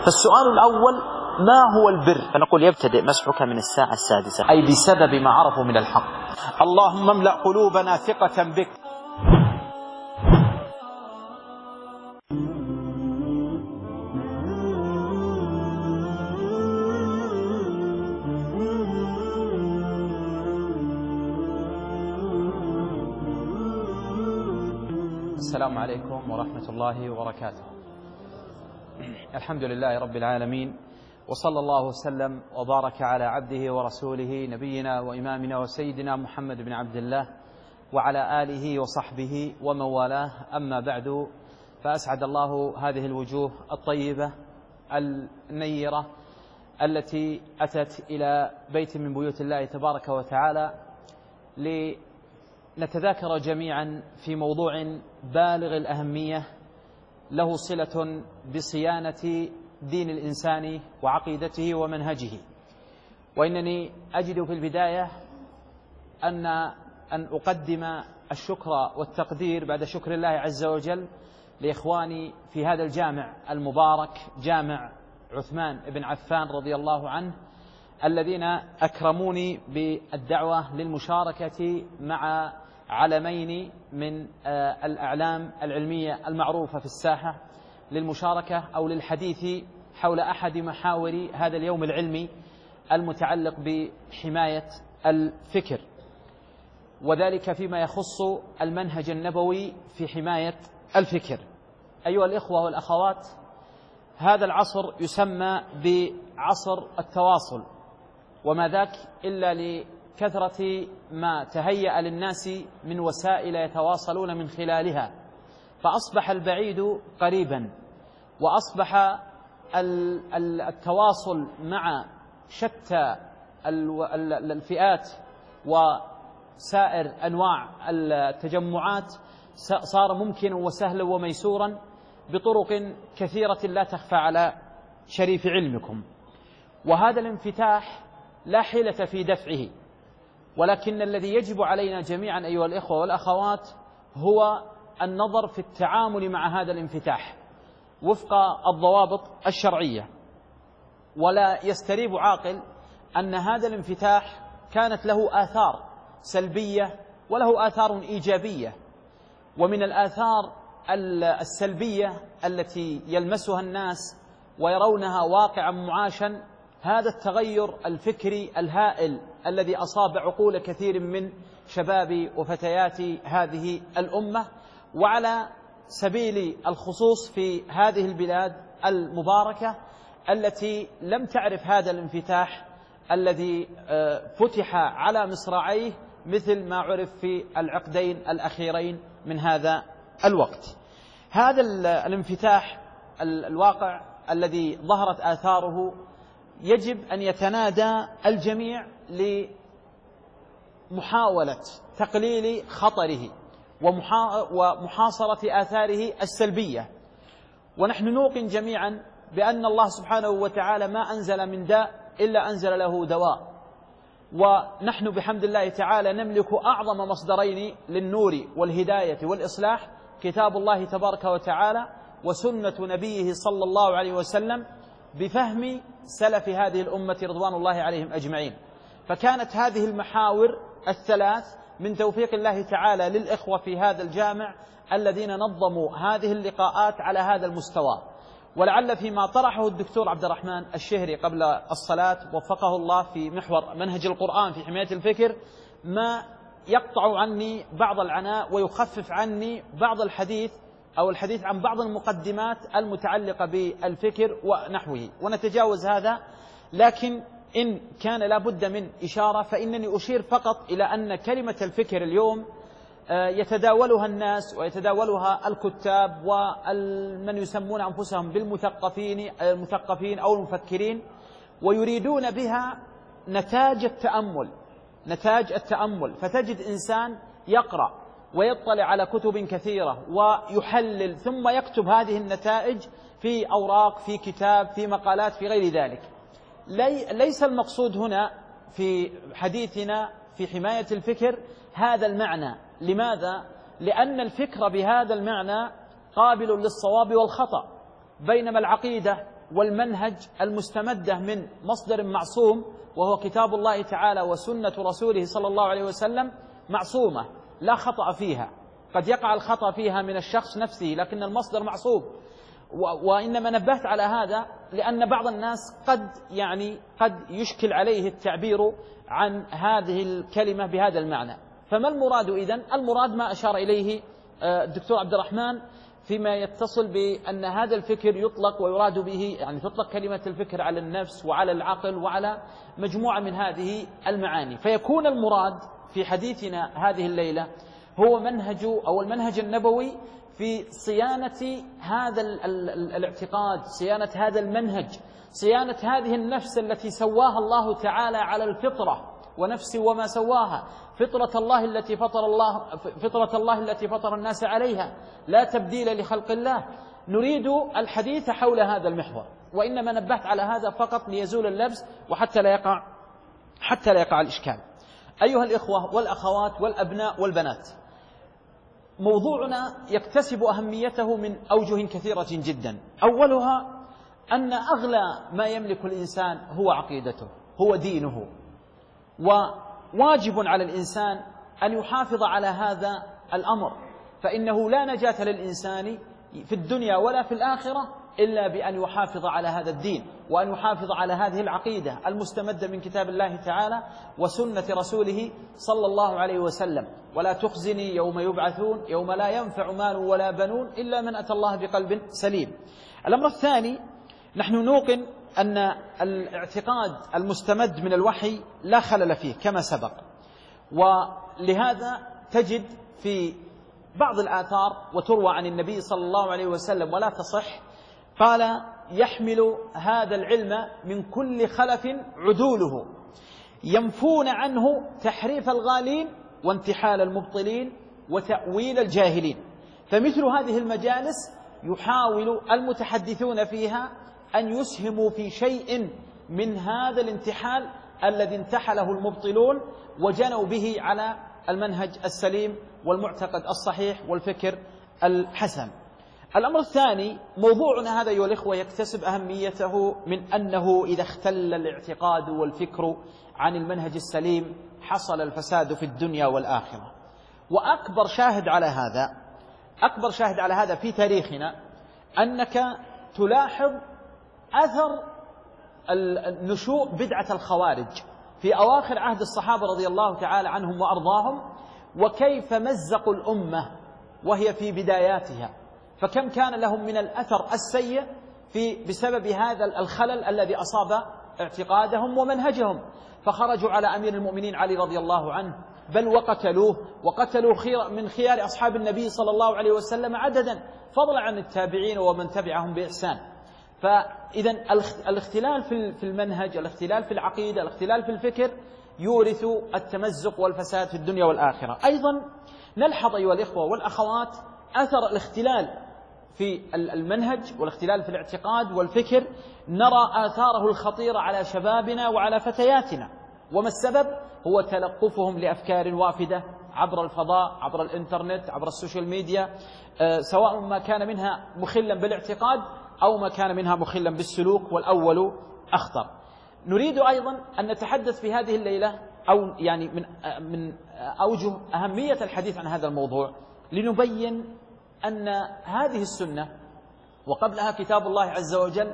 فالسؤال الأول: ما هو البر؟ فنقول: يبتدئ مسحك من الساعة 6، أي بسبب ما عرفوا من الحق. اللهم املأ قلوبنا ثقة بك. السلام عليكم ورحمة الله وبركاته. الحمد لله رب العالمين، وصلى الله وسلم وبارك على عبده ورسوله نبينا وإمامنا وسيدنا محمد بن عبد الله وعلى آله وصحبه ومن والاه. أما بعد، فأسعد الله هذه الوجوه الطيبة النيرة التي أتت إلى بيت من بيوت الله تبارك وتعالى لنتذاكر جميعا في موضوع بالغ الأهمية له صلة بصيانة دين الإنسان وعقيدته ومنهجه. وإنني أجد في البداية أن أقدم الشكر والتقدير بعد شكر الله عز وجل لإخواني في هذا الجامع المبارك، جامع عثمان بن عفان رضي الله عنه، الذين أكرموني بالدعوة للمشاركة مع علمين من الأعلام العلمية المعروفة في الساحة، للمشاركة أو للحديث حول أحد محاور هذا اليوم العلمي المتعلق بحماية الفكر، وذلك فيما يخص المنهج النبوي في حماية الفكر. أيها الإخوة والأخوات، هذا العصر يسمى بعصر التواصل، وما ذاك إلا لكثرة ما تهيأ للناس من وسائل يتواصلون من خلالها، فأصبح البعيد قريبا، وأصبح التواصل مع شتى الفئات وسائر أنواع التجمعات صار ممكنا وسهلا وميسورا بطرق كثيرة لا تخفى على شريف علمكم. وهذا الانفتاح لا حيلة في دفعه، ولكن الذي يجب علينا جميعا أيها الإخوة والأخوات هو النظر في التعامل مع هذا الانفتاح وفق الضوابط الشرعية. ولا يستريب عاقل أن هذا الانفتاح كانت له آثار سلبية وله آثار إيجابية. ومن الآثار السلبية التي يلمسها الناس ويرونها واقعا معاشا هذا التغير الفكري الهائل الذي أصاب عقول كثير من شباب وفتيات هذه الأمة، وعلى سبيل الخصوص في هذه البلاد المباركة التي لم تعرف هذا الانفتاح الذي فتح على مصراعيه مثل ما عرف في العقدين الأخيرين من هذا الوقت. هذا الانفتاح الواقع الذي ظهرت آثاره يجب أن يتنادى الجميع لمحاولة تقليل خطره ومحاصرة آثاره السلبية. ونحن نوقن جميعا بأن الله سبحانه وتعالى ما أنزل من داء إلا أنزل له دواء، ونحن بحمد الله تعالى نملك أعظم مصدرين للنور والهداية والإصلاح: كتاب الله تبارك وتعالى وسنة نبيه صلى الله عليه وسلم بفهم سلف هذه الأمة رضوان الله عليهم أجمعين. فكانت هذه المحاور الثلاث من توفيق الله تعالى للإخوة في هذا الجامع الذين نظموا هذه اللقاءات على هذا المستوى. ولعل فيما طرحه الدكتور عبد الرحمن الشهري قبل الصلاة وفقه الله في محور منهج القرآن في حماية الفكر ما يقطع عني بعض العناء ويخفف عني بعض الحديث أو الحديث عن بعض المقدمات المتعلقة بالفكر ونحوه، ونتجاوز هذا. لكن إن كان لابد من إشارة فإنني أشير فقط إلى أن كلمة الفكر اليوم يتداولها الناس ويتداولها الكتاب ومن يسمون أنفسهم بالمثقفين أو المفكرين، ويريدون بها نتاج التأمل. فتجد إنسان يقرأ ويطلع على كتب كثيرة ويحلل ثم يكتب هذه النتائج في أوراق، في كتاب، في مقالات، في غير ذلك. ليس المقصود هنا في حديثنا في حماية الفكر هذا المعنى. لماذا؟ لأن الفكر بهذا المعنى قابل للصواب والخطأ، بينما العقيدة والمنهج المستمدة من مصدر معصوم وهو كتاب الله تعالى وسنة رسوله صلى الله عليه وسلم معصومة لا خطأ فيها. قد يقع الخطأ فيها من الشخص نفسه لكن المصدر معصوم. وإنما نبهت على هذا لأن بعض الناس قد يشكل عليه التعبير عن هذه الكلمة بهذا المعنى. فما المراد إذن؟ المراد ما أشار إليه الدكتور عبد الرحمن فيما يتصل بأن هذا الفكر يطلق ويراد به، يعني تطلق كلمة الفكر على النفس وعلى العقل وعلى مجموعة من هذه المعاني. فيكون المراد في حديثنا هذه الليلة هو المنهج النبوي في صيانة هذا الاعتقاد، صيانة هذا المنهج، صيانة هذه النفس التي سواها الله تعالى على الفطرة، ونفس وما سواها فطرة الله التي فطر الناس عليها لا تبديل لخلق الله. نريد الحديث حول هذا المحور، وإنما نبهت على هذا فقط ليزول اللبس وحتى لا يقع الإشكال. أيها الإخوة والأخوات والأبناء والبنات، موضوعنا يكتسب أهميته من أوجه كثيرة جدا. أولها أن أغلى ما يملك الإنسان هو عقيدته، هو دينه، وواجب على الإنسان أن يحافظ على هذا الأمر، فإنه لا نجاة للإنسان في الدنيا ولا في الآخرة إلا بأن يحافظ على هذا الدين، وأن يحافظ على هذه العقيدة المستمدة من كتاب الله تعالى وسنة رسوله صلى الله عليه وسلم. ولا تخزني يوم يبعثون يوم لا ينفع مال ولا بنون إلا من أتى الله بقلب سليم. الأمر الثاني، نحن نوقن أن الاعتقاد المستمد من الوحي لا خلل فيه كما سبق، ولهذا تجد في بعض الآثار وتروى عن النبي صلى الله عليه وسلم ولا تصح، قال: يحمل هذا العلم من كل خلف عدوله ينفون عنه تحريف الغالين وانتحال المبطلين وتأويل الجاهلين. فمثل هذه المجالس يحاول المتحدثون فيها أن يسهموا في شيء من هذا الانتحال الذي انتحله المبطلون وجنوا به على المنهج السليم والمعتقد الصحيح والفكر الحسن. الأمر الثاني، موضوعنا هذا أيها الإخوة يكتسب أهميته من أنه إذا اختل الاعتقاد والفكر عن المنهج السليم حصل الفساد في الدنيا والآخرة. وأكبر شاهد على هذا في تاريخنا أنك تلاحظ أثر النشوء بدعة الخوارج في أواخر عهد الصحابة رضي الله تعالى عنهم وأرضاهم، وكيف مزقوا الأمة وهي في بداياتها، فكم كان لهم من الأثر السيء بسبب هذا الخلل الذي أصاب اعتقادهم ومنهجهم. فخرجوا على أمير المؤمنين علي رضي الله عنه، بل وقتلوا من خيار أصحاب النبي صلى الله عليه وسلم عددا، فضلا عن التابعين ومن تبعهم بإحسان. فإذا الاختلال في المنهج، الاختلال في العقيدة، الاختلال في الفكر يورث التمزق والفساد في الدنيا والآخرة. أيضا نلحظ أيها الإخوة والأخوات أثر الاختلال في المنهج والاختلال في الاعتقاد والفكر، نرى آثاره الخطيرة على شبابنا وعلى فتياتنا. وما السبب؟ هو تلقفهم لأفكار وافدة عبر الفضاء، عبر الإنترنت، عبر السوشيال ميديا، سواء ما كان منها مخلا بالاعتقاد أو ما كان منها مخلا بالسلوك، والأول أخطر. نريد أيضا أن نتحدث في هذه الليلة، أو يعني من أوجه أهمية الحديث عن هذا الموضوع، لنبين أن هذه السنة وقبلها كتاب الله عز وجل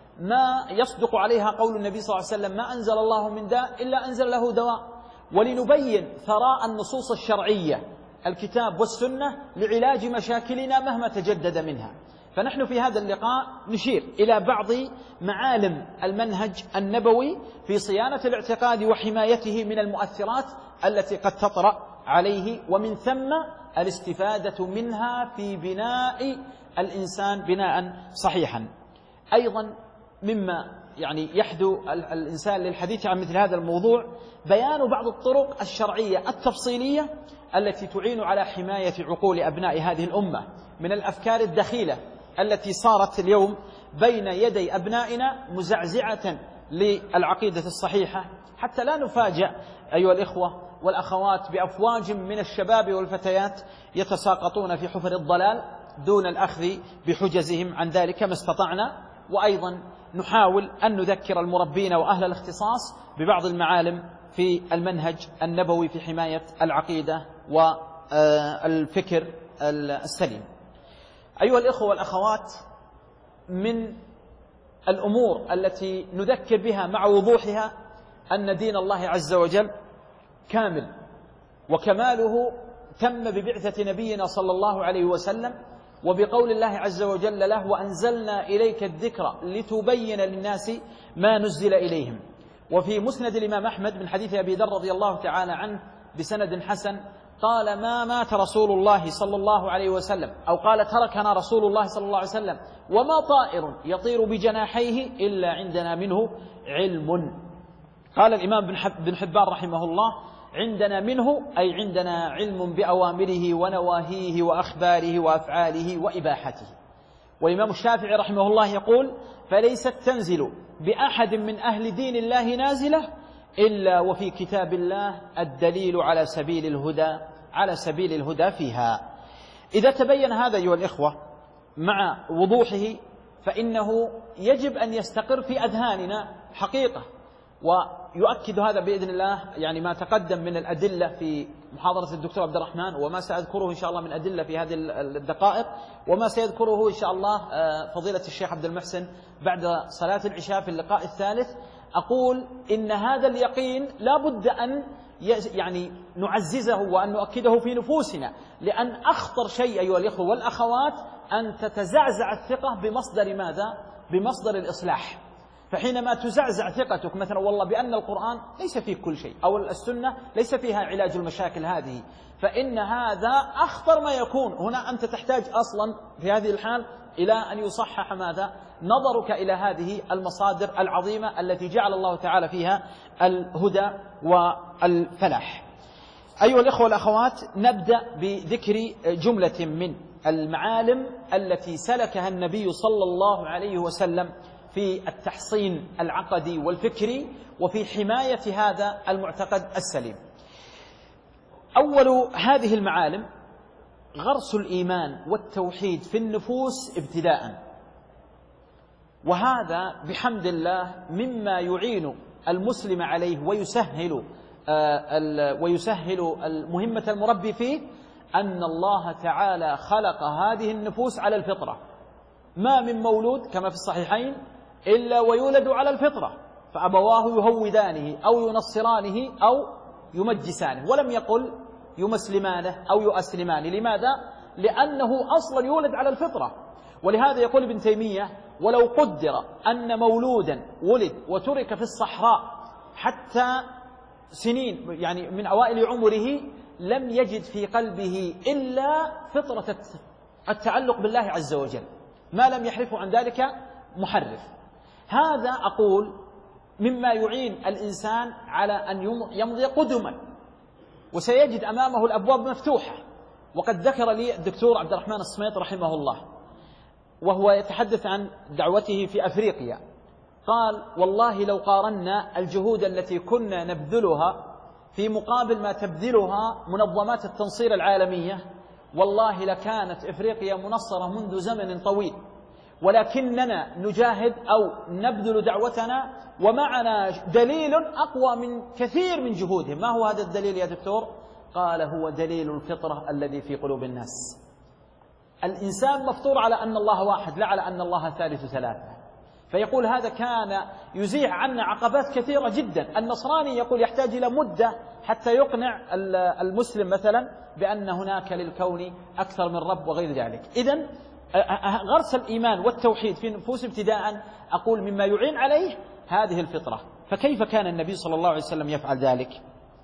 ما يصدق عليها قول النبي صلى الله عليه وسلم: ما أنزل الله من داء إلا أنزل له دواء. ولنبين ثراء النصوص الشرعية الكتاب والسنة لعلاج مشاكلنا مهما تجدد منها. فنحن في هذا اللقاء نشير إلى بعض معالم المنهج النبوي في صيانة الاعتقاد وحمايته من المؤثرات التي قد تطرأ عليه، ومن ثم الاستفادة منها في بناء الإنسان بناء صحيحا. أيضا مما يحدو الإنسان للحديث عن مثل هذا الموضوع بيان بعض الطرق الشرعية التفصيلية التي تعين على حماية عقول أبناء هذه الأمة من الأفكار الدخيلة التي صارت اليوم بين يدي أبنائنا مزعزعة للعقيدة الصحيحة، حتى لا نفاجأ أيها الإخوة والأخوات بأفواج من الشباب والفتيات يتساقطون في حفر الضلال دون الأخذ بحجزهم عن ذلك ما استطعنا. وأيضا نحاول أن نذكر المربين وأهل الاختصاص ببعض المعالم في المنهج النبوي في حماية العقيدة والفكر السليم. أيها الإخوة والأخوات، من الأمور التي نذكر بها مع وضوحها أن دين الله عز وجل كامل، وكماله تم ببعثة نبينا صلى الله عليه وسلم، وبقول الله عز وجل له: وأنزلنا إليك الذكر لتبين للناس ما نزل إليهم. وفي مسند الإمام أحمد من حديث أبي ذر رضي الله تعالى عنه بسند حسن قال: ما مات رسول الله صلى الله عليه وسلم، أو قال: تركنا رسول الله صلى الله عليه وسلم وما طائر يطير بجناحيه إلا عندنا منه علم. قال الإمام بن حبان رحمه الله: عندنا منه أي عندنا علم بأوامره ونواهيه وأخباره وأفعاله وإباحته. والإمام الشافعي رحمه الله يقول: فليست تنزل بأحد من أهل دين الله نازلة إلا وفي كتاب الله الدليل على سبيل الهدى فيها. إذا تبين هذا أيها الإخوة مع وضوحه، فإنه يجب أن يستقر في أذهاننا حقيقة. ويؤكد هذا بإذن الله يعني ما تقدم من الأدلة في محاضرة الدكتور عبد الرحمن، وما سأذكره إن شاء الله من أدلة في هذه الدقائق، وما سيذكره إن شاء الله فضيلة الشيخ عبد المحسن بعد صلاة العشاء في اللقاء الثالث. أقول إن هذا اليقين لا بد أن يعني نعززه وأن نؤكده في نفوسنا، لأن أخطر شيء أيها الإخوة والأخوات أن تتزعزع الثقة بمصدر ماذا؟ بمصدر الإصلاح. فحينما تزعزع ثقتك مثلا والله بأن القرآن ليس فيه كل شيء، أو السنة ليس فيها علاج المشاكل هذه، فإن هذا أخطر ما يكون. هنا أنت تحتاج أصلا في هذه الحال إلى أن يصحح ماذا؟ نظرك إلى هذه المصادر العظيمة التي جعل الله تعالى فيها الهدى والفلاح. أيها الإخوة والأخوات، نبدأ بذكر جملة من المعالم التي سلكها النبي صلى الله عليه وسلم في التحصين العقدي والفكري وفي حماية هذا المعتقد السليم. أول هذه المعالم غرس الإيمان والتوحيد في النفوس ابتداء، وهذا بحمد الله مما يعين المسلم عليه ويسهل المهمة المربي فيه، أن الله تعالى خلق هذه النفوس على الفطرة. ما من مولود كما في الصحيحين إلا ويولد على الفطرة، فأبواه يهودانه أو ينصرانه أو يمجسانه، ولم يقل يمسلمانه أو يؤسلمانه. لماذا؟ لأنه أصلا يولد على الفطرة. ولهذا يقول ابن تيمية: ولو قدر أن مولودا ولد وترك في الصحراء حتى سنين يعني من أوائل عمره لم يجد في قلبه إلا فطرة التعلق بالله عز وجل، ما لم يحرفه عن ذلك محرف. هذا أقول مما يعين الإنسان على أن يمضي قدما، وسيجد أمامه الأبواب مفتوحة. وقد ذكر لي الدكتور عبد الرحمن الصميط رحمه الله وهو يتحدث عن دعوته في أفريقيا، قال: والله لو قارنا الجهود التي كنا نبذلها في مقابل ما تبذلها منظمات التنصير العالمية، والله لكانت إفريقيا منصرة منذ زمن طويل، ولكننا نجاهد أو نبذل دعوتنا ومعنا دليل أقوى من كثير من جهودهم. ما هو هذا الدليل يا دكتور؟ قال: هو دليل الفطرة الذي في قلوب الناس. الإنسان مفطور على أن الله واحد، لا على أن الله ثالث ثلاثة. فيقول هذا كان يزيح عنا عقبات كثيرة جدا. النصراني يقول يحتاج إلى مدة حتى يقنع المسلم مثلا بأن هناك للكون أكثر من رب وغير ذلك. إذن غرس الإيمان والتوحيد في نفوس ابتداء أقول مما يعين عليه هذه الفطرة. فكيف كان النبي صلى الله عليه وسلم يفعل ذلك؟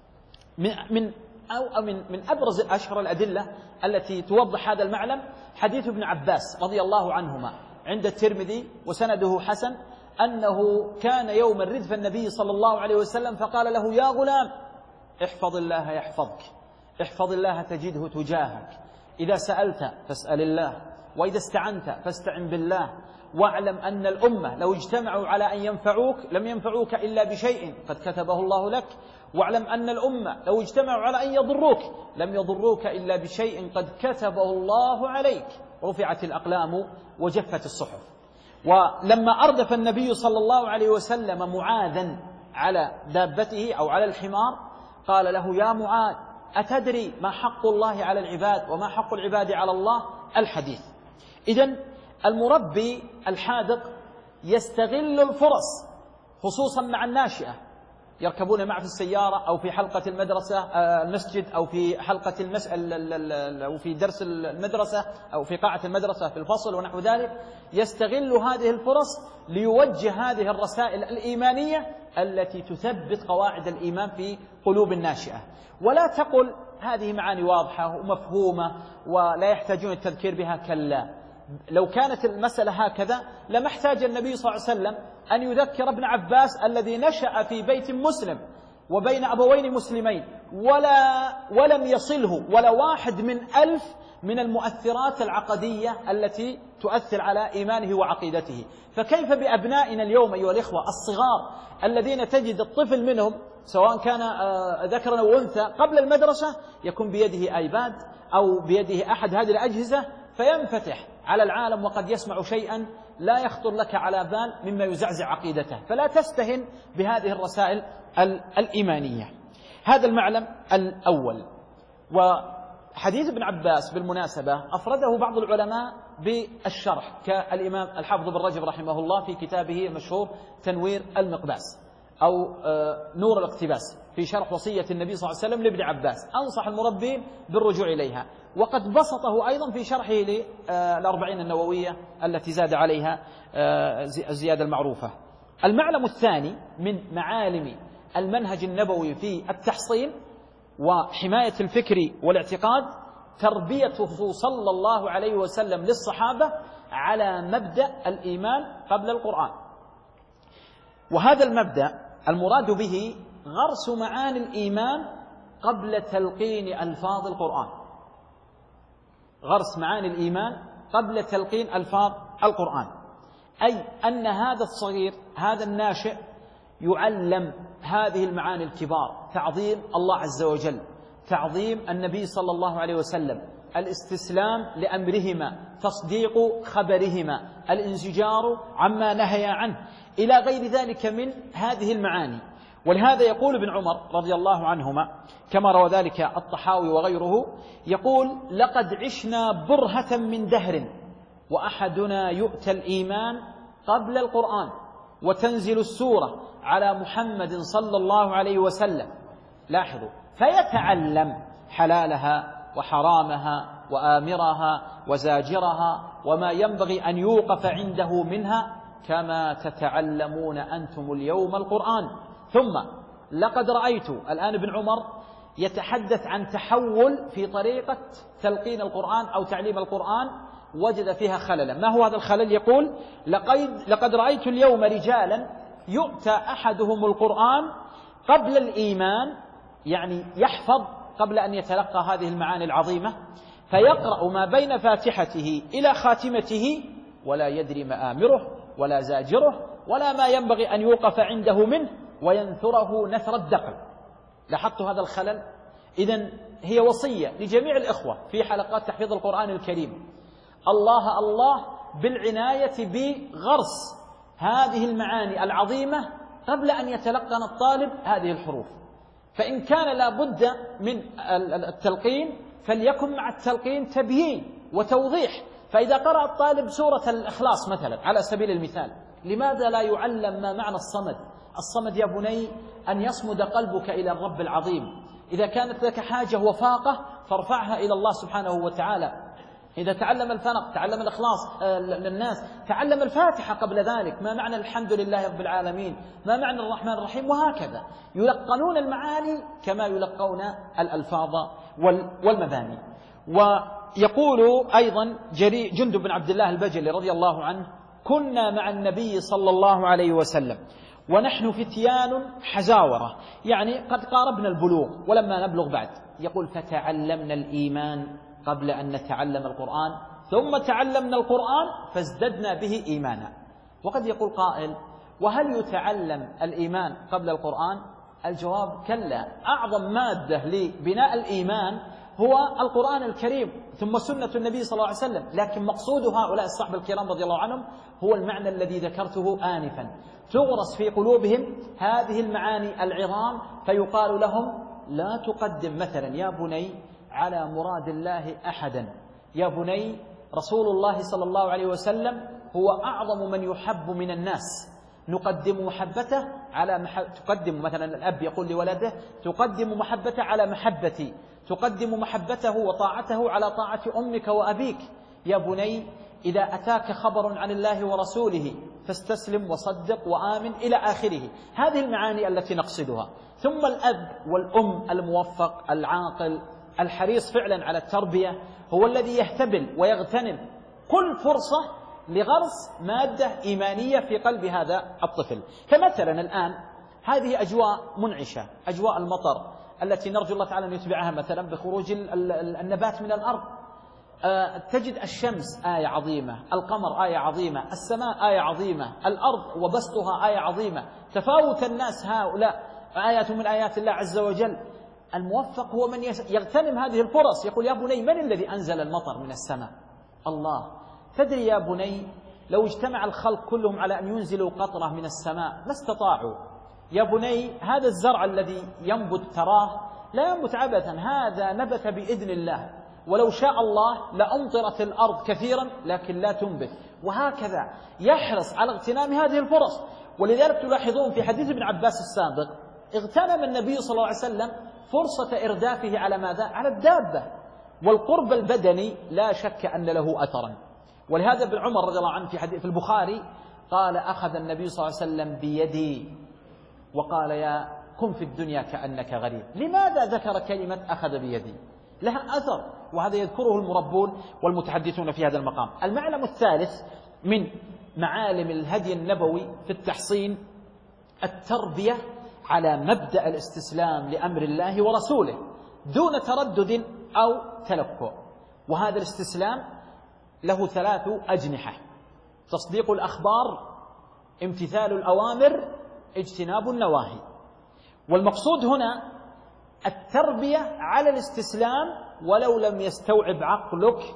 من أبرز أشهر الأدلة التي توضح هذا المعلم حديث ابن عباس رضي الله عنهما عند الترمذي وسنده حسن، أنه كان يوما ردف النبي صلى الله عليه وسلم فقال له: يا غلام احفظ الله يحفظك، احفظ الله تجده تجاهك، إذا سألت فاسأل الله، وإذا استعنت فاستعن بالله، واعلم أن الأمة لو اجتمعوا على أن ينفعوك لم ينفعوك إلا بشيء قد كتبه الله لك، واعلم أن الأمة لو اجتمعوا على أن يضروك لم يضروك إلا بشيء قد كتبه الله عليك، رفعت الأقلام وجفت الصحف. ولما أردف النبي صلى الله عليه وسلم معاذا على دابته أو على الحمار قال له: يا معاذ، أتدري ما حق الله على العباد وما حق العباد على الله؟ الحديث. إذن المربي الحاذق يستغل الفرص خصوصا مع الناشئة، يركبون معه في السيارة أو في حلقة المسجد أو في حلقة أو في درس المدرسة أو في قاعة المدرسة في الفصل ونحو ذلك، يستغل هذه الفرص ليوجه هذه الرسائل الإيمانية التي تثبت قواعد الإيمان في قلوب الناشئة. ولا تقل هذه معاني واضحة ومفهومة ولا يحتاجون التذكير بها، كلا. لو كانت المسألة هكذا لما احتاج النبي صلى الله عليه وسلم أن يذكر ابن عباس الذي نشأ في بيت مسلم وبين أبوين مسلمين ولم يصله ولا واحد من 1000 من المؤثرات العقدية التي تؤثر على إيمانه وعقيدته. فكيف بأبنائنا اليوم أيها الإخوة الصغار الذين تجد الطفل منهم سواء كان ذكرا أو أنثى قبل المدرسة يكون بيده آيباد أو بيده أحد هذه الأجهزة فينفتح على العالم وقد يسمع شيئا لا يخطر لك على بال مما يزعزع عقيدته. فلا تستهن بهذه الرسائل الإيمانية. هذا المعلم الأول. وحديث ابن عباس بالمناسبة أفرده بعض العلماء بالشرح كالإمام الحافظ بن رجب رحمه الله في كتابه المشهور تنوير المقباس أو نور الاقتباس في شرح وصية النبي صلى الله عليه وسلم لابن عباس. أنصح المربين بالرجوع إليها، وقد بسطه أيضا في شرحه للأربعين النووية التي زاد عليها الزيادة المعروفة. المعلم الثاني من معالم المنهج النبوي في التحصين وحماية الفكر والاعتقاد تربيته صلى الله عليه وسلم للصحابة على مبدأ الإيمان قبل القرآن. وهذا المبدأ المراد به غرس معاني الإيمان قبل تلقين ألفاظ القرآن. غرس معاني الإيمان قبل تلقين ألفاظ القرآن، أي أن هذا الصغير هذا الناشئ يعلم هذه المعاني الكبار: تعظيم الله عز وجل، تعظيم النبي صلى الله عليه وسلم، الاستسلام لأمرهما، تصديق خبرهما، الانزجار عما نهي عنه، إلى غير ذلك من هذه المعاني. ولهذا يقول ابن عمر رضي الله عنهما كما روى ذلك الطحاوي وغيره، يقول: لقد عشنا برهة من دهر وأحدنا يؤتى الإيمان قبل القرآن وتنزل السورة على محمد صلى الله عليه وسلم، لاحظوا، فيتعلم حلالها وحرامها وآمرها وزاجرها وما ينبغي أن يوقف عنده منها كما تتعلمون أنتم اليوم القرآن. ثم لقد رأيت، الآن ابن عمر يتحدث عن تحول في طريقة تلقين القرآن أو تعليم القرآن وجد فيها خللا. ما هو هذا الخلل؟ يقول: لقد رأيت اليوم رجالا يؤتى أحدهم القرآن قبل الإيمان، يعني يحفظ قبل أن يتلقى هذه المعاني العظيمة، فيقرأ ما بين فاتحته إلى خاتمته ولا يدري مآمره ولا زاجره ولا ما ينبغي أن يوقف عنده منه وينثره نثر الدقل. لاحظت هذا الخلل؟ إذن هي وصية لجميع الإخوة في حلقات تحفيظ القرآن الكريم: الله بالعناية بغرس هذه المعاني العظيمة قبل أن يتلقن الطالب هذه الحروف. فإن كان لا بد من التلقين فليكن مع التلقين تبيين وتوضيح. فإذا قرأ الطالب سورة الإخلاص مثلا على سبيل المثال، لماذا لا يعلم ما معنى الصمد؟ الصمد يا بني أن يصمد قلبك إلى الرب العظيم. إذا كانت لك حاجة وفاقة فارفعها إلى الله سبحانه وتعالى. إذا تعلم الفلق، تعلم الإخلاص للناس، تعلم الفاتحة قبل ذلك، ما معنى الحمد لله رب العالمين، ما معنى الرحمن الرحيم، وهكذا. يلقنون المعاني كما يلقون الألفاظ والمباني. ويقول أيضا جندب بن عبد الله البجلي رضي الله عنه: كنا مع النبي صلى الله عليه وسلم ونحن فتيان حزاورة، يعني قد قاربنا البلوغ ولما نبلغ بعد. يقول: فتعلمنا الإيمان قبل أن نتعلم القرآن، ثم تعلمنا القرآن فازددنا به إيمانا. وقد يقول قائل: وهل يتعلم الإيمان قبل القرآن؟ الجواب: كلا. أعظم مادة لبناء الإيمان هو القرآن الكريم ثم سنة النبي صلى الله عليه وسلم، لكن مقصود هؤلاء الصحابة الكرام رضي الله عنهم هو المعنى الذي ذكرته آنفا، تغرس في قلوبهم هذه المعاني العظام، فيقال لهم لا تقدم مثلا يا بني على مراد الله أحدا، يا بني رسول الله صلى الله عليه وسلم هو أعظم من يحب من الناس، نقدم محبته على تقدم مثلا الأب يقول لولده تقدم محبته على محبتي، تقدم محبته وطاعته على طاعة أمك وأبيك، يا بني إذا أتاك خبر عن الله ورسوله فاستسلم وصدق وآمن إلى آخره. هذه المعاني التي نقصدها. ثم الأب والأم الموفق العاقل الحريص فعلا على التربية هو الذي يهتبل ويغتنم كل فرصة لغرس مادة إيمانية في قلب هذا الطفل. فمثلا الآن هذه أجواء منعشة، أجواء المطر التي نرجو الله تعالى أن يتبعها مثلا بخروج النبات من الأرض، تجد الشمس آية عظيمة، القمر آية عظيمة، السماء آية عظيمة، الأرض وبسطها آية عظيمة، تفاوت الناس هؤلاء آيات من آيات الله عز وجل. الموفق هو من يغتنم هذه الفرص، يقول يا بني من الذي أنزل المطر من السماء؟ الله. تدري يا بني لو اجتمع الخلق كلهم على أن ينزلوا قطرة من السماء ما استطاعوا. يا بني هذا الزرع الذي ينبت تراه لا ينبت عبثا، هذا نبت بإذن الله، ولو شاء الله لأمطرت الأرض كثيرا لكن لا تنبت. وهكذا يحرص على اغتنام هذه الفرص. ولذلك تلاحظون في حديث ابن عباس السابق اغتنم النبي صلى الله عليه وسلم فرصة إردافه على ماذا؟ على الدابة. والقرب البدني لا شك أن له أثرا. ولهذا ابن عمر رضي الله عنه في حديث في البخاري قال أخذ النبي صلى الله عليه وسلم بيدي وقال يا كن في الدنيا كأنك غريب. لماذا ذكر كلمة أخذ بيدي؟ لها أثر، وهذا يذكره المربون والمتحدثون في هذا المقام. المعلم الثالث من معالم الهدي النبوي في التحصين التربية على مبدأ الاستسلام لأمر الله ورسوله دون تردد أو تلكؤ. وهذا الاستسلام له 3 أجنحة: تصديق الأخبار، امتثال الأوامر، اجتناب النواهي. والمقصود هنا التربية على الاستسلام ولو لم يستوعب عقلك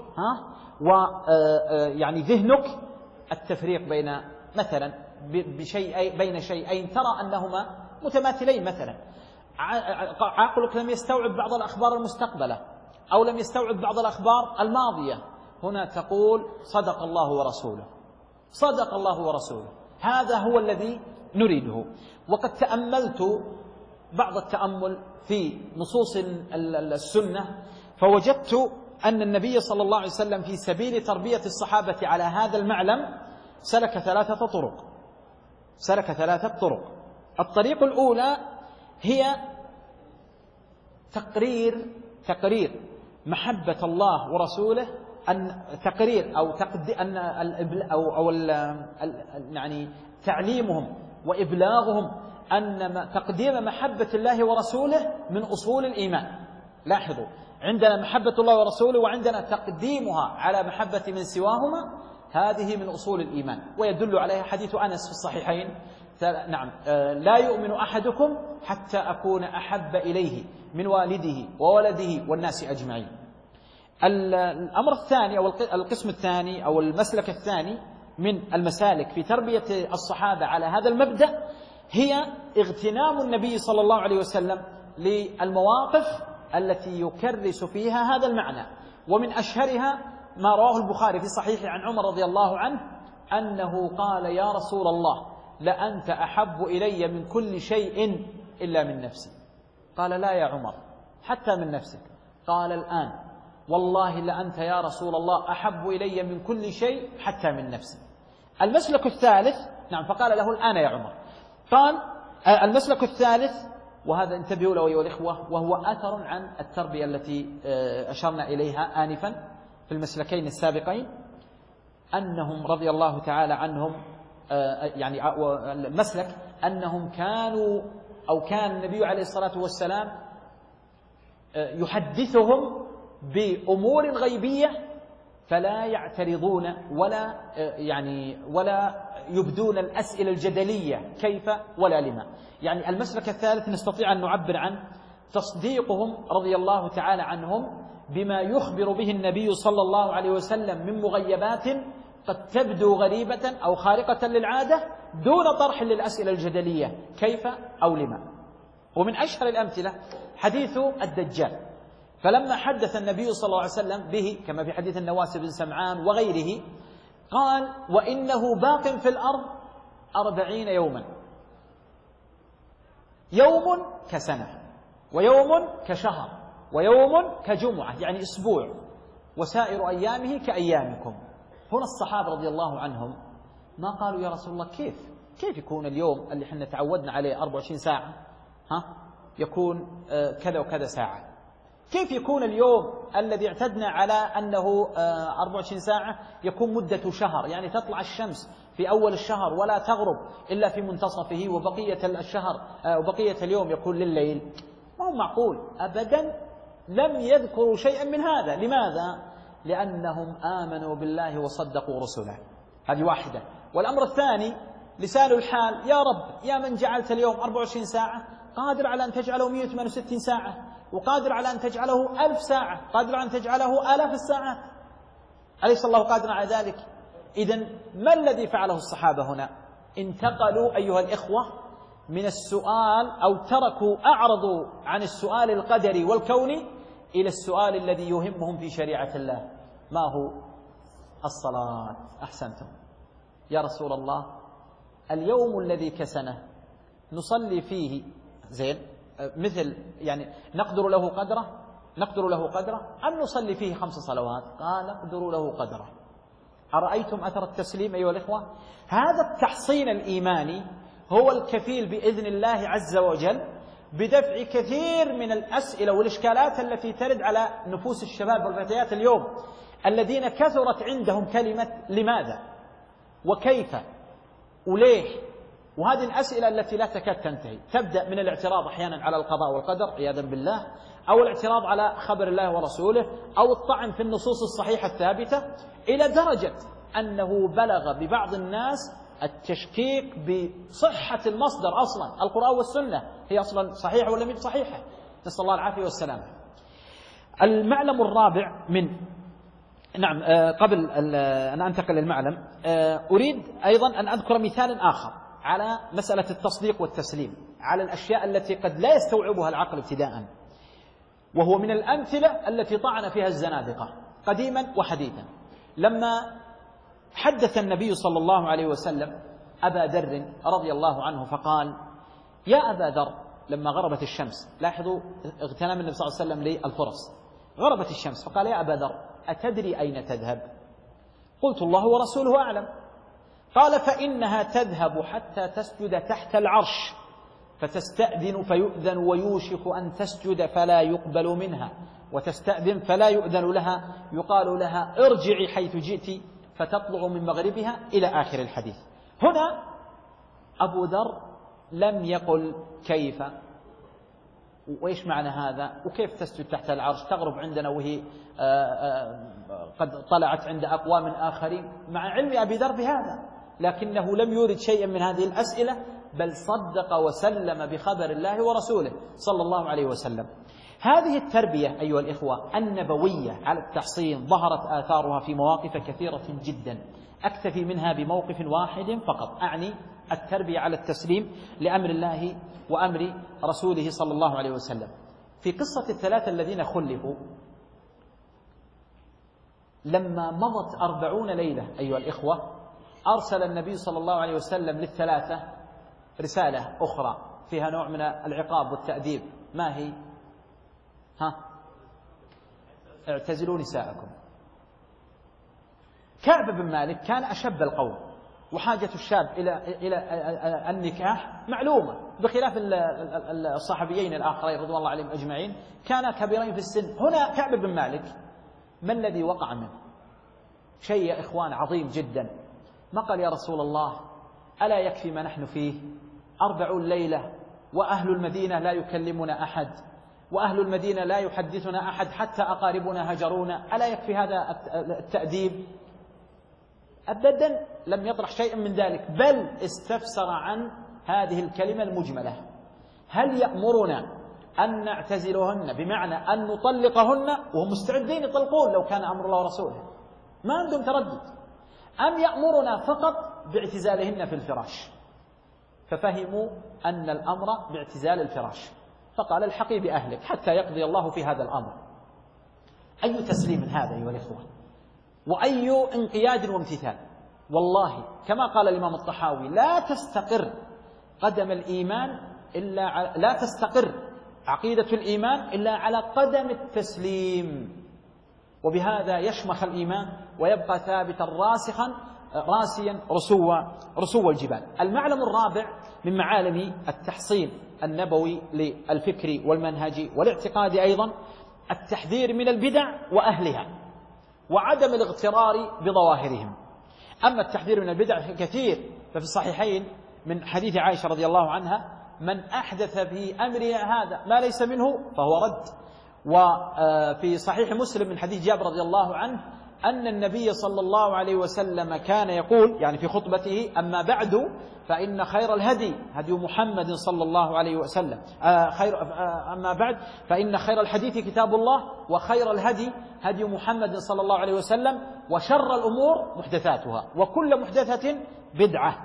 ويعني ذهنك التفريق بين مثلا بين شيئين ترى أنهما متماثلين. مثلا عقلك لم يستوعب بعض الأخبار المستقبلة أو لم يستوعب بعض الأخبار الماضية، هنا تقول صدق الله ورسوله، صدق الله ورسوله. هذا هو الذي نريده. وقد تأملت بعض التأمل في نصوص السنة فوجدت أن النبي صلى الله عليه وسلم في سبيل تربية الصحابة على هذا المعلم سلك 3 طرق. سلك 3 طرق. الطريق الأولى هي تقرير محبة الله ورسوله، أن تقرير أو أن يعني تعليمهم وإبلاغهم أن تقديم محبة الله ورسوله من أصول الإيمان. لاحظوا عندنا محبة الله ورسوله وعندنا تقديمها على محبة من سواهما، هذه من أصول الإيمان. ويدل عليها حديث أنس في الصحيحين نعم لا يؤمن أحدكم حتى أكون أحب إليه من والده وولده والناس أجمعين. الأمر الثاني أو القسم الثاني أو المسلك الثاني من المسالك في تربية الصحابة على هذا المبدأ هي اغتنام النبي صلى الله عليه وسلم للمواقف التي يكرس فيها هذا المعنى. ومن أشهرها ما رواه البخاري في صحيحه عن عمر رضي الله عنه أنه قال يا رسول الله لأنت أحب إلي من كل شيء إلا من نفسي. قال لا يا عمر حتى من نفسك. قال الآن والله لأنت يا رسول الله أحب إلي من كل شيء حتى من نفسي. المسلك الثالث نعم فقال له الآن يا عمر. قال المسلك الثالث وهذا انتبهوا له أيها الإخوة وهو أثر عن التربية التي أشرنا إليها آنفا في المسلكين السابقين، أنهم رضي الله تعالى عنهم يعني المسلك أنهم كانوا أو كان النبي عليه الصلاة والسلام يحدثهم بأمور غيبية فلا يعترضون ولا يبدون الأسئلة الجدلية كيف ولا لما. يعني المسلك الثالث نستطيع أن نعبر عن تصديقهم رضي الله تعالى عنهم بما يخبر به النبي صلى الله عليه وسلم من مغيبات قد تبدو غريبة أو خارقة للعادة دون طرح للأسئلة الجدلية كيف أو لما. ومن أشهر الأمثلة حديث الدجال، فلما حدث النبي صلى الله عليه وسلم به كما في حديث النواس بن سمعان وغيره قال: وإنه باق في الأرض 40 يوما، يوم كسنة ويوم كشهر ويوم كجمعة، يعني أسبوع، وسائر أيامه كأيامكم. هنا الصحابة رضي الله عنهم ما قالوا يا رسول الله كيف يكون اليوم اللي احنا تعودنا عليه 24 ساعة يكون كذا وكذا ساعة؟ كيف يكون اليوم الذي اعتدنا على أنه 24 ساعة يكون مدة شهر، يعني تطلع الشمس في أول الشهر ولا تغرب إلا في منتصفه، وبقية الشهر وبقية اليوم يكون لليل؟ ما هو معقول أبدا. لم يذكروا شيئا من هذا. لماذا؟ لأنهم آمنوا بالله وصدقوا رسله. هذه واحدة. والأمر الثاني لسان الحال: يا رب يا من جعلت اليوم 24 ساعة قادر على أن تجعله 168 ساعة، وقادر على أن تجعله 1000 ساعة، قادر على أن تجعله 1000 الساعات. أليس الله قادر على ذلك؟ إذن ما الذي فعله الصحابة هنا؟ انتقلوا أيها الإخوة من السؤال، أو تركوا أعرضوا عن السؤال القدري والكوني إلى السؤال الذي يهمهم في شريعة الله. ما هو؟ الصلاة. أحسنتم يا رسول الله، اليوم الذي كسنه نصلي فيه زين مثل يعني نقدر له قدره أم نصلي فيه 5 صلوات؟ قال: نقدر له قدره. أرأيتم أثر التسليم أيها الإخوة؟ هذا التحصين الإيماني هو الكفيل بإذن الله عز وجل بدفع كثير من الأسئلة والإشكالات التي ترد على نفوس الشباب والفتيات اليوم، الذين كثرت عندهم كلمة لماذا وكيف وليه، وهذه الأسئلة التي لا تكاد تنتهي. تبدأ من الاعتراض أحيانا على القضاء والقدر عياذا بالله، أو الاعتراض على خبر الله ورسوله، أو الطعن في النصوص الصحيحة الثابتة، إلى درجة أنه بلغ ببعض الناس التشكيك بصحة المصدر أصلا. القرآن والسنة هي أصلا صحيحة ولا مش صحيحة؟ نسأل الله العافية والسلامة. المعلم الرابع قبل أن أنتقل للمعلم أريد أيضا أن أذكر مثال آخر على مسألة التصديق والتسليم، على الأشياء التي قد لا يستوعبها العقل ابتداء، وهو من الأمثلة التي طعن فيها الزنادقة قديما وحديثا. لما حدث النبي صلى الله عليه وسلم أبا ذر رضي الله عنه فقال: يا أبا ذر، لما غربت الشمس، لاحظوا اغتنام النبي صلى الله عليه وسلم للفرص، غربت الشمس فقال: يا أبا ذر، أتدري أين تذهب؟ قلت: الله ورسوله أعلم. قال: فإنها تذهب حتى تسجد تحت العرش، فتستأذن فيؤذن، ويوشك أن تسجد فلا يقبل منها، وتستأذن فلا يؤذن لها، يقال لها: ارجعي حيث جئت، فتطلع من مغربها، إلى آخر الحديث. هنا أبو ذر لم يقل كيف وإيش معنى هذا، وكيف تسجد تحت العرش، تغرب عندنا وهي قد طلعت عند أقوام آخرين، مع علم أبي ذر بهذا، لكنه لم يورد شيئا من هذه الأسئلة، بل صدق وسلم بخبر الله ورسوله صلى الله عليه وسلم. هذه التربية أيها الإخوة النبوية على التحصين ظهرت آثارها في مواقف كثيرة جدا، أكتفي منها بموقف واحد فقط، أعني التربية على التسليم لأمر الله وأمر رسوله صلى الله عليه وسلم. في قصة الثلاثة الذين خلفوا، لما مضت 40 ليلة أيها الإخوة، أرسل النبي صلى الله عليه وسلم للثلاثة رسالة أخرى فيها نوع من العقاب والتأديب. ما هي؟ اعتزلوا نساءكم. كعب بن مالك كان أشب القوم، وحاجة الشاب إلى النكاح معلومة، بخلاف الصحابيين الآخرين رضوان الله عليهم أجمعين، كانا كبيرين في السن. هنا كعب بن مالك ما الذي وقع منه؟ شيء يا إخوان عظيم جدا. ما قال: يا رسول الله، ألا يكفي ما نحن فيه 40 ليلة وأهل المدينة لا يكلمنا أحد، وأهل المدينة لا يحدثنا أحد، حتى أقاربنا هجرونا، ألا يكفي هذا التأديب؟ أبدا لم يطرح شيئا من ذلك، بل استفسر عن هذه الكلمة المجملة: هل يأمرنا أن نعتزلهن، بمعنى أن نطلقهن وهم مستعدين يطلقون لو كان أمر الله ورسوله، ما عندهم تردد، أم يأمرنا فقط باعتزالهن في الفراش؟ ففهموا أن الأمر باعتزال الفراش، فقال الحقي بأهلك حتى يقضي الله في هذا الأمر. أي تسليم هذا أيها الإخوة، وأي انقياد وامتثال. والله كما قال الإمام الطحاوي لا تستقر قدم الإيمان لا تستقر عقيدة الإيمان إلا على قدم التسليم، وبهذا يشمخ الإيمان ويبقى ثابتا راسيا رسو الجبال. المعلم الرابع من معالم التحصين النبوي للفكر والمنهج والاعتقاد أيضا التحذير من البدع وأهلها وعدم الاغترار بظواهرهم. أما التحذير من البدع كثير، ففي الصحيحين من حديث عائشة رضي الله عنها: من أحدث في أمرنا هذا ما ليس منه فهو رد. وفي صحيح مسلم من حديث جابر رضي الله عنه أن النبي صلى الله عليه وسلم كان يقول، يعني في خطبته: أما بعد فإن خير الهدي هدي محمد صلى الله عليه وسلم، أما بعد فإن خير الحديث كتاب الله، وخير الهدي هدي محمد صلى الله عليه وسلم، وشر الأمور محدثاتها، وكل محدثة بدعة،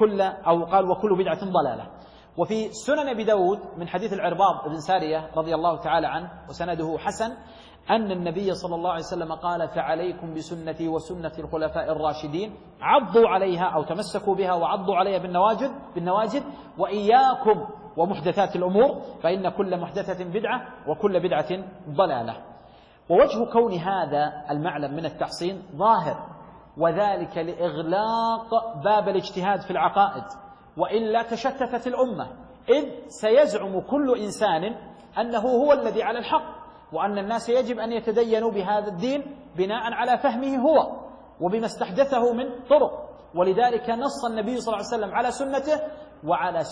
وكل بدعة ضلالة. وفي سنن أبي داود من حديث العرباض بن سارية رضي الله تعالى عنه وسنده حسن أن النبي صلى الله عليه وسلم قال: فعليكم بسنتي وسنة الخلفاء الراشدين، عضوا عليها أو تمسكوا بها وعضوا عليها بالنواجذ، وإياكم ومحدثات الأمور فإن كل محدثة بدعة وكل بدعة ضلالة. ووجه كون هذا المعلم من التحصين ظاهر، وذلك لإغلاق باب الاجتهاد في العقائد، وإلا تشتتت الأمة، إذ سيزعم كل إنسان أنه هو الذي على الحق، وأن الناس يجب أن يتدينوا بهذا الدين بناء على فهمه هو وبما استحدثه من طرق. ولذلك نص النبي صلى الله عليه وسلم على سنته وعلى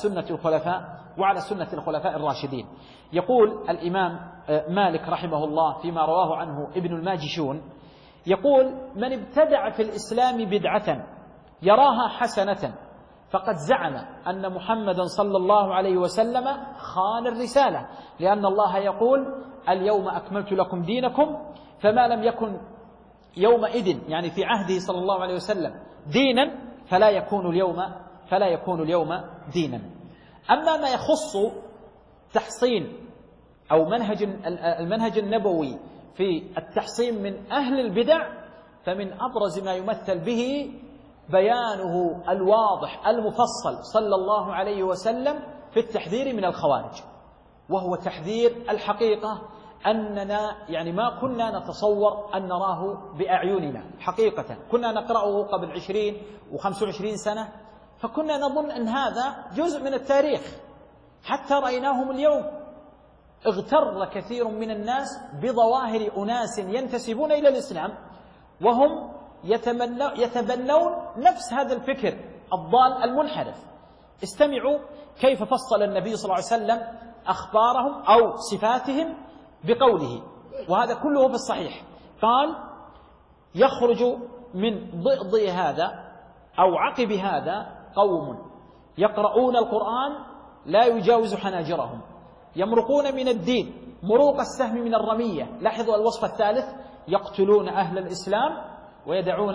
سنة الخلفاء الراشدين. يقول الإمام مالك رحمه الله فيما رواه عنه ابن الماجشون، يقول: من ابتدع في الإسلام بدعة يراها حسنة فقد زعم أن محمدا صلى الله عليه وسلم خان الرسالة، لأن الله يقول: اليوم أكملت لكم دينكم، فما لم يكن يومئذ، يعني في عهده صلى الله عليه وسلم، دينا فلا يكون اليوم دينا. أما ما يخص تحصين أو المنهج النبوي في التحصين من أهل البدع، فمن أبرز ما يمثل به بيانه الواضح المفصل صلى الله عليه وسلم في التحذير من الخوارج، وهو تحذير الحقيقة أننا يعني ما كنا نتصور أن نراه بأعيننا حقيقة، كنا نقرأه قبل 20 و25 سنة، فكنا نظن أن هذا جزء من التاريخ، حتى رأيناهم اليوم. اغتر كثير من الناس بظواهر أناس ينتسبون إلى الإسلام وهم يتبنون نفس هذا الفكر الضال المنحرف. استمعوا كيف فصل النبي صلى الله عليه وسلم أخبارهم أو صفاتهم بقوله، وهذا كله في الصحيح. قال: يخرج من ضئضئ هذا أو عقب هذا قوم يقرؤون القرآن لا يجاوز حناجرهم، يمرقون من الدين مروق السهم من الرمية. لاحظوا الوصف الثالث: يقتلون أهل الإسلام ويدعون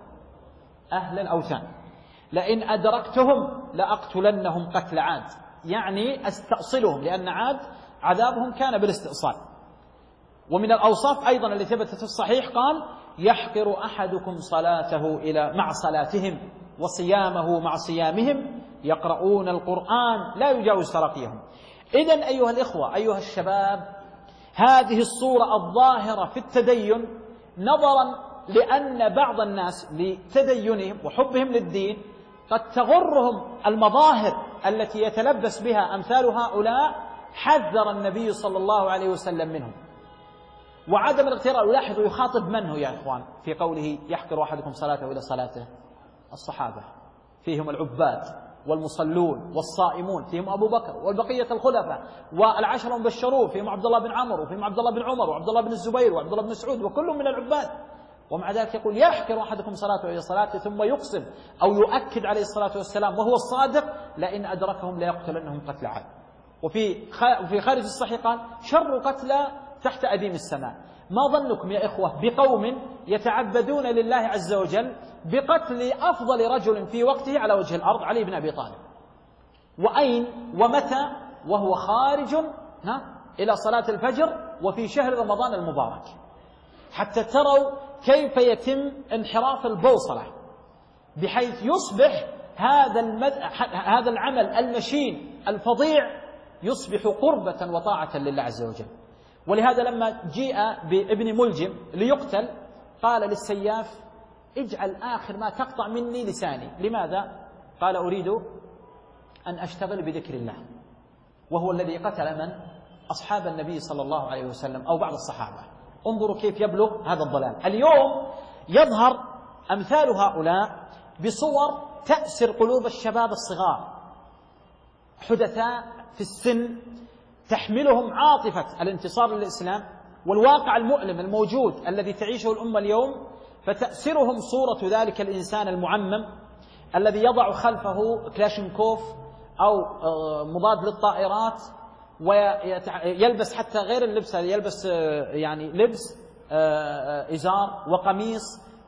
أهل الأوثان، لئن أدركتهم لأقتلنهم قتل عاد، يعني أستأصلهم، لأن عاد عذابهم كان بالاستئصال. ومن الأوصاف أيضا التي ثبتت في الصحيح قال: يحقر أحدكم صلاته مع صلاتهم وصيامه مع صيامهم، يقرؤون القرآن لا يجاوز تراقيهم. إذن أيها الإخوة، أيها الشباب، هذه الصورة الظاهرة في التدين، نظرا لأن بعض الناس لتدينهم وحبهم للدين قد تغرهم المظاهر التي يتلبس بها أمثال هؤلاء، حذر النبي صلى الله عليه وسلم منهم وعدم الاغترار. ولاحظوا يخاطب من هو يا إخوان في قوله: يحقر أحدكم صلاته إلى صلاته؟ الصحابة، فيهم العباد والمصلون والصائمون، فيهم أبو بكر والبقية الخلفاء والعشرة المبشرون، فيهم عبد الله بن عمرو وفيهم عبد الله بن عمر وعبد الله بن الزبير وعبد الله بن مسعود، وكل من العباد. ومع ذلك يقول: يحقر أحدكم صلاته إلى صلاته، ثم يقسم أو يؤكد عليه الصلاة والسلام وهو الصادق: لئن أدركهم ليقتلنهم قتل عاد. وفي خارج الصحيح قال شر قتلى تحت أديم السماء. ما ظنكم يا إخوة بقوم يتعبدون لله عز وجل بقتل أفضل رجل في وقته على وجه الأرض، علي بن أبي طالب، وأين ومتى؟ وهو خارج إلى صلاة الفجر وفي شهر رمضان المبارك، حتى تروا كيف يتم انحراف البوصلة بحيث يصبح هذا العمل المشين الفظيع يصبح قربة وطاعة لله عز وجل. ولهذا لما جيء بابن ملجم ليقتل قال للسياف اجعل آخر ما تقطع مني لساني. لماذا؟ قال أريد أن أشتغل بذكر الله، وهو الذي قتل من؟ أصحاب النبي صلى الله عليه وسلم أو بعض الصحابة. انظروا كيف يبلغ هذا الضلال. اليوم يظهر أمثال هؤلاء بصور تأسر قلوب الشباب الصغار حدثاء في السن، تحملهم عاطفة الانتصار للإسلام والواقع المؤلم الموجود الذي تعيشه الأمة اليوم، فتأسرهم صورة ذلك الإنسان المعمم الذي يضع خلفه كلاشينكوف أو مضاد للطائرات، ويلبس حتى غير اللبس، يلبس يعني لبس إزار وقميص،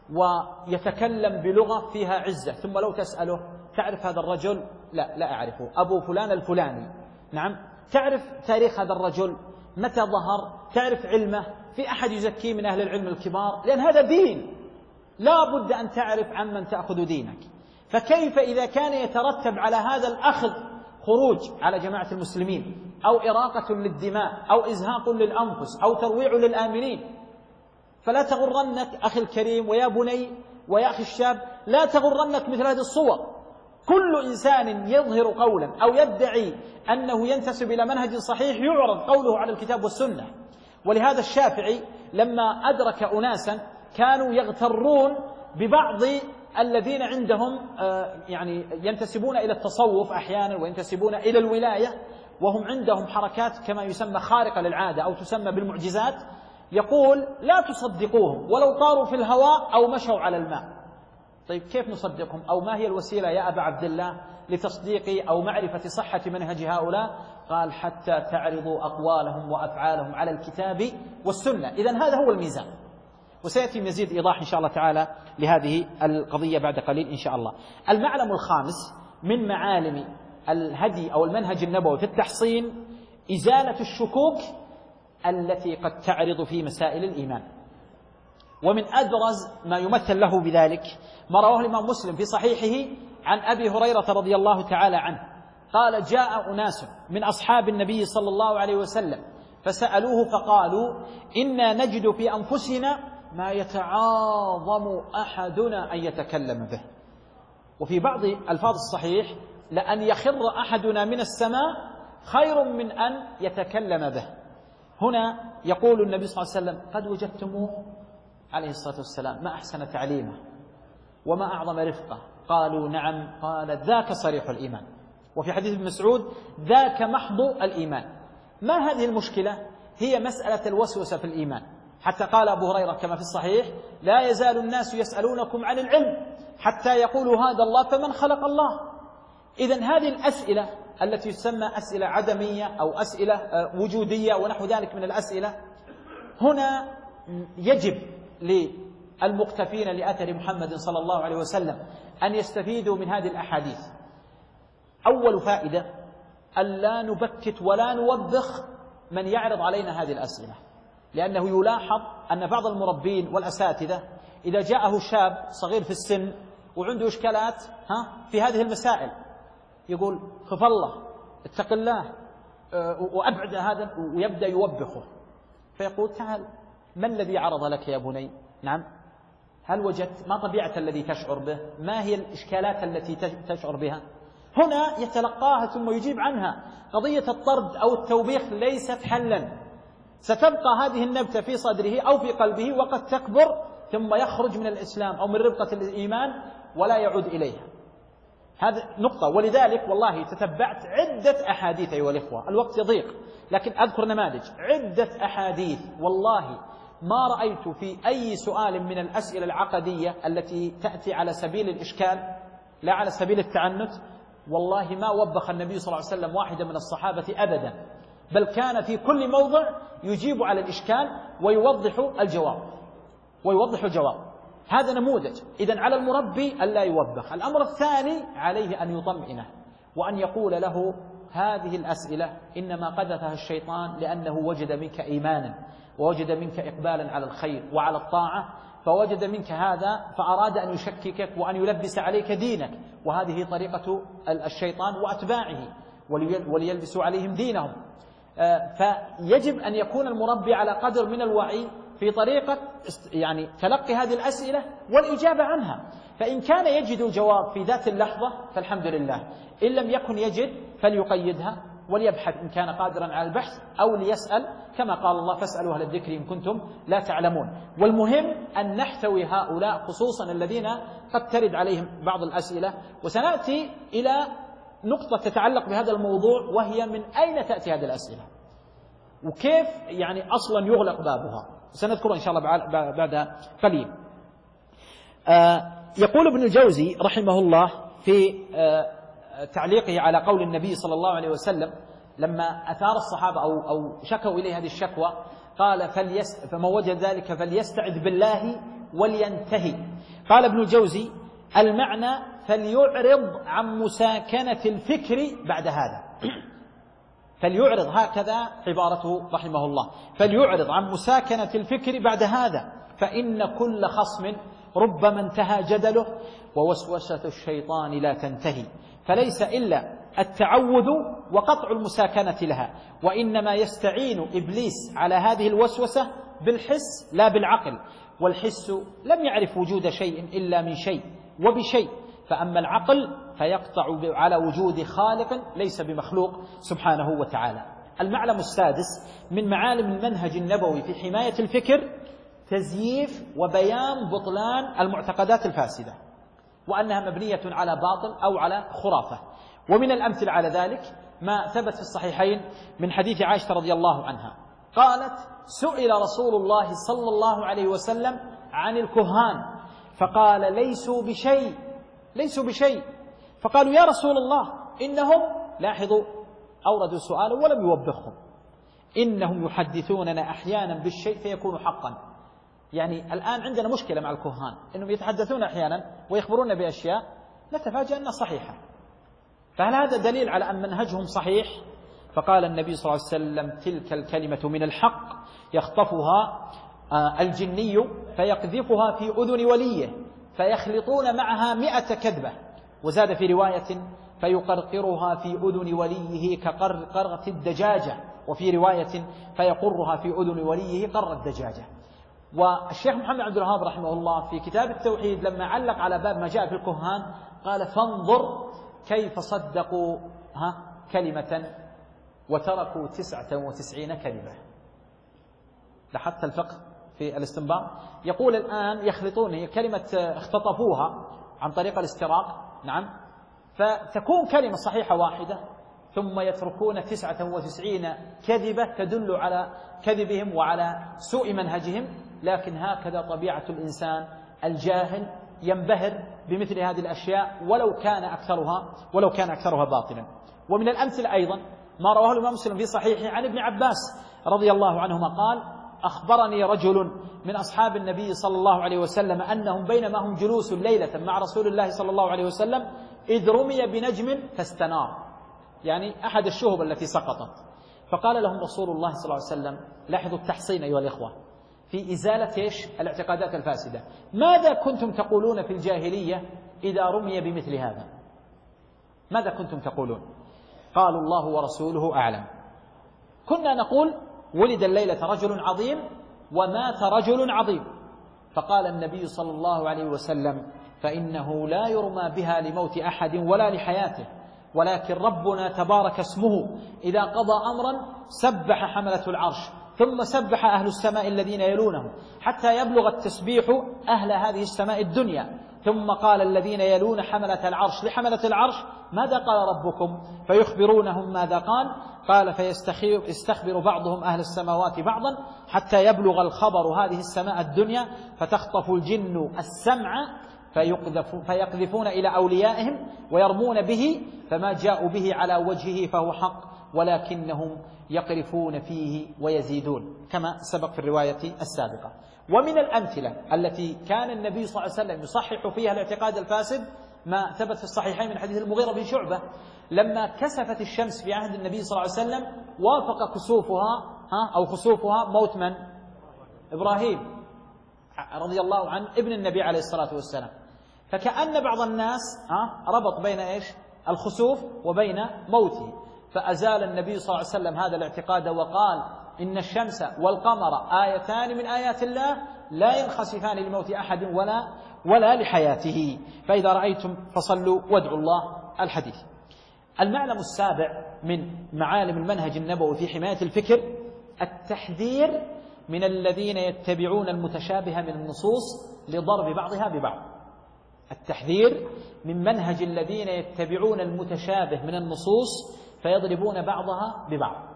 ويتكلم بلغة فيها عزة. ثم لو تسأله تعرف هذا الرجل؟ لا أعرفه. أبو فلان الفلاني. نعم. تعرف تاريخ هذا الرجل؟ متى ظهر؟ تعرف علمه؟ في أحد يزكيه من أهل العلم الكبار؟ لأن هذا دين، لا بد أن تعرف عمن تأخذ دينك. فكيف إذا كان يترتب على هذا الأخذ خروج على جماعة المسلمين أو إراقة للدماء أو إزهاق للأنفس أو ترويع للآمنين؟ فلا تغرنك أخي الكريم ويا بني ويا أخي الشاب، لا تغرنك مثل هذه الصور. كل إنسان يظهر قولا أو يدعي أنه ينتسب إلى منهج صحيح يعرض قوله على الكتاب والسنة. ولهذا الشافعي لما أدرك أناسا كانوا يغترون ببعض الذين عندهم يعني ينتسبون إلى التصوف أحيانا وينتسبون إلى الولاية، وهم عندهم حركات كما يسمى خارقة للعادة أو تسمى بالمعجزات، يقول لا تصدقوهم ولو طاروا في الهواء أو مشوا على الماء. طيب كيف نصدقهم؟ أو ما هي الوسيلة يا أبا عبد الله لتصديق أو معرفة صحة منهج هؤلاء؟ قال حتى تعرضوا أقوالهم وأفعالهم على الكتاب والسنة. إذن هذا هو الميزان، وسيأتي مزيد إيضاح إن شاء الله تعالى لهذه القضية بعد قليل إن شاء الله. المعلم الخامس من معالم الهدي أو المنهج النبوي في التحصين إزالة الشكوك التي قد تعرض في مسائل الإيمان. ومن أبرز ما يمثل له بذلك ما رواه الإمام مسلم في صحيحه عن أبي هريرة رضي الله تعالى عنه قال جاء أناس من أصحاب النبي صلى الله عليه وسلم فسألوه فقالوا إنا نجد في أنفسنا ما يتعاظم أحدنا أن يتكلم به. وفي بعض ألفاظ الصحيح لأن يخر أحدنا من السماء خير من أن يتكلم به. هنا يقول النبي صلى الله عليه وسلم قد وجدتموه عليه الصلاة والسلام ما أحسن تعليمه وما أعظم رفقه؟ قالوا نعم. قال ذاك صريح الإيمان. وفي حديث ابن مسعود ذاك محض الإيمان. ما هذه المشكلة؟ هي مسألة الوسوسة في الإيمان، حتى قال أبو هريرة كما في الصحيح لا يزال الناس يسألونكم عن العلم حتى يقولوا هذا الله فمن خلق الله. إذن هذه الأسئلة التي تسمى أسئلة عدمية أو أسئلة وجودية ونحو ذلك من الأسئلة، هنا يجب للمقتفين لأثر محمد صلى الله عليه وسلم أن يستفيدوا من هذه الأحاديث. أول فائدة ألا نبكت ولا نوبخ من يعرض علينا هذه الأسئلة، لأنه يلاحظ أن بعض المربين والأساتذة إذا جاءه شاب صغير في السن وعنده إشكالات في هذه المسائل يقول خف الله اتق الله وأبعد هذا، ويبدأ يوبخه فيقول تعال ما الذي عرض لك يا بني؟ نعم، هل وجدت ما طبيعة الذي تشعر به؟ ما هي الإشكالات التي تشعر بها؟ هنا يتلقاها ثم يجيب عنها. قضية الطرد أو التوبيخ ليست حلا، ستبقى هذه النبتة في صدره أو في قلبه وقد تكبر ثم يخرج من الإسلام أو من ربقة الإيمان ولا يعود إليها. هذه نقطة. ولذلك والله تتبعت عدة أحاديث أيها الإخوة، الوقت يضيق لكن أذكر نماذج، عدة أحاديث والله ما رأيت في أي سؤال من الأسئلة العقدية التي تأتي على سبيل الإشكال لا على سبيل التعنت والله ما وبخ النبي صلى الله عليه وسلم واحدا من الصحابة أبدا، بل كان في كل موضع يجيب على الإشكال ويوضح الجواب. هذا نموذج. إذن على المربي ألا يوبخ. الأمر الثاني عليه أن يطمئنه وأن يقول له هذه الأسئلة إنما قذفها الشيطان لأنه وجد منك إيمانا ووجد منك إقبالا على الخير وعلى الطاعة، فوجد منك هذا فأراد أن يشككك وأن يلبس عليك دينك، وهذه طريقة الشيطان وأتباعه وليلبسوا عليهم دينهم. فيجب أن يكون المربي على قدر من الوعي في طريقة يعني تلقي هذه الأسئلة والإجابة عنها. فإن كان يجد الجواب في ذات اللحظة فالحمد لله، إن لم يكن يجد فليقيدها وليبحث إن كان قادرا على البحث، أو ليسأل كما قال الله فاسألوا أهل الذكر إن كنتم لا تعلمون. والمهم أن نحتوي هؤلاء خصوصا الذين قد ترد عليهم بعض الأسئلة، وسنأتي إلى نقطة تتعلق بهذا الموضوع، وهي من أين تأتي هذه الأسئلة وكيف يعني أصلا يغلق بابها، سنذكر إن شاء الله بعد قليل. يقول ابن الجوزي رحمه الله في تعليقه على قول النبي صلى الله عليه وسلم لما أثار الصحابة أو شكوا إليه هذه الشكوى، قال فمن وجد ذلك فليستعذ بالله ولينتهي. قال ابن الجوزي المعنى فليعرض عن مساكنة الفكر بعد هذا. فليعرض، هكذا عبارته رحمه الله، فليعرض عن مساكنة الفكر بعد هذا، فإن كل خصم ربما انتهى جدله ووسوسة الشيطان لا تنتهي، فليس إلا التعود وقطع المساكنة لها، وإنما يستعين إبليس على هذه الوسوسة بالحس لا بالعقل، والحس لم يعرف وجود شيء إلا من شيء وبشيء، فأما العقل فيقطع على وجود خالق ليس بمخلوق سبحانه وتعالى. المعلم السادس من معالم المنهج النبوي في حماية الفكر تزييف وبيان بطلان المعتقدات الفاسدة، وأنها مبنية على باطل أو على خرافة. ومن الأمثلة على ذلك ما ثبت في الصحيحين من حديث عائشة رضي الله عنها قالت سئل رسول الله صلى الله عليه وسلم عن الكهان فقال ليسوا بشيء، فقالوا يا رسول الله إنهم، لاحظوا أوردوا سؤالا ولم يوبخهم، إنهم يحدثوننا أحيانا بالشيء فيكون حقا. يعني الآن عندنا مشكلة مع الكهان إنهم يتحدثون أحيانا ويخبرون بأشياء نتفاجأ أنها صحيحة، فهل هذا دليل على أن منهجهم صحيح؟ فقال النبي صلى الله عليه وسلم تلك الكلمة من الحق يخطفها الجني فيقذفها في أذن وليه فيخلطون معها 100 كذبة، وزاد في رواية فيقرقرها في أذن وليه كقرقرة الدجاجة، وفي رواية فيقرها في أذن وليه قر الدجاجة. والشيخ محمد عبد الوهاب رحمه الله في كتاب التوحيد لما علق على باب ما جاء في الكهان قال فانظر كيف صدقوا كلمة وتركوا 99 كلمة. لحتى الفقه في الاستنباط يقول الآن يخلطون، هي كلمة اختطفوها عن طريق الاستراق، نعم، فتكون كلمة صحيحة واحدة ثم يتركون 99 كذبة تدل على كذبهم وعلى سوء منهجهم. لكن هكذا طبيعة الإنسان الجاهل، ينبهر بمثل هذه الأشياء ولو كان أكثرها باطلا. ومن الأمثلة أيضا ما رواه الإمام مسلم في صحيحه عن ابن عباس رضي الله عنهما قال أخبرني رجل من أصحاب النبي صلى الله عليه وسلم أنهم بينما هم جلوس ليلة مع رسول الله صلى الله عليه وسلم إذ رمي بنجم فاستنار، يعني أحد الشهب التي سقطت، فقال لهم رسول الله صلى الله عليه وسلم، لاحظوا التحصين أيها الإخوة في إزالة الاعتقادات الفاسدة، ماذا كنتم تقولون في الجاهلية إذا رمي بمثل هذا؟ ماذا كنتم تقولون؟ قالوا الله ورسوله أعلم. كنا نقول ولد الليلة رجل عظيم ومات رجل عظيم، فقال النبي صلى الله عليه وسلم فإنه لا يرمى بها لموت أحد ولا لحياته، ولكن ربنا تبارك اسمه إذا قضى أمرا سبح حملة العرش ثم سبح أهل السماء الذين يلونهم حتى يبلغ التسبيح أهل هذه السماء الدنيا، ثم قال الذين يلون حملة العرش لحملة العرش ماذا قال ربكم؟ فيخبرونهم ماذا قال فيستخبر بعضهم أهل السماوات بعضا حتى يبلغ الخبر هذه السماء الدنيا فتخطف الجن السمع فيقذفون إلى أوليائهم ويرمون به، فما جاءوا به على وجهه فهو حق ولكنهم يقرفون فيه ويزيدون، كما سبق في الرواية السابقة. ومن الأمثلة التي كان النبي صلى الله عليه وسلم يصحح فيها الاعتقاد الفاسد ما ثبت في الصحيحين من حديث المغيرة بن شعبة، لما كسفت الشمس في عهد النبي صلى الله عليه وسلم وافق خسوفها موت من؟ إبراهيم رضي الله عنه ابن النبي عليه الصلاة والسلام. فكأن بعض الناس ربط بين الخسوف وبين موته، فأزال النبي صلى الله عليه وسلم هذا الاعتقاد وقال إن الشمس والقمر آيتان من آيات الله لا ينخسفان لموت أحد ولا لحياته، فإذا رأيتم فصلوا وادعوا الله الحديث. المعلم السابع من معالم المنهج النبوي في حماية الفكر التحذير من الذين يتبعون المتشابه من النصوص لضرب بعضها ببعض. التحذير من منهج الذين يتبعون المتشابه من النصوص فيضربون بعضها ببعض.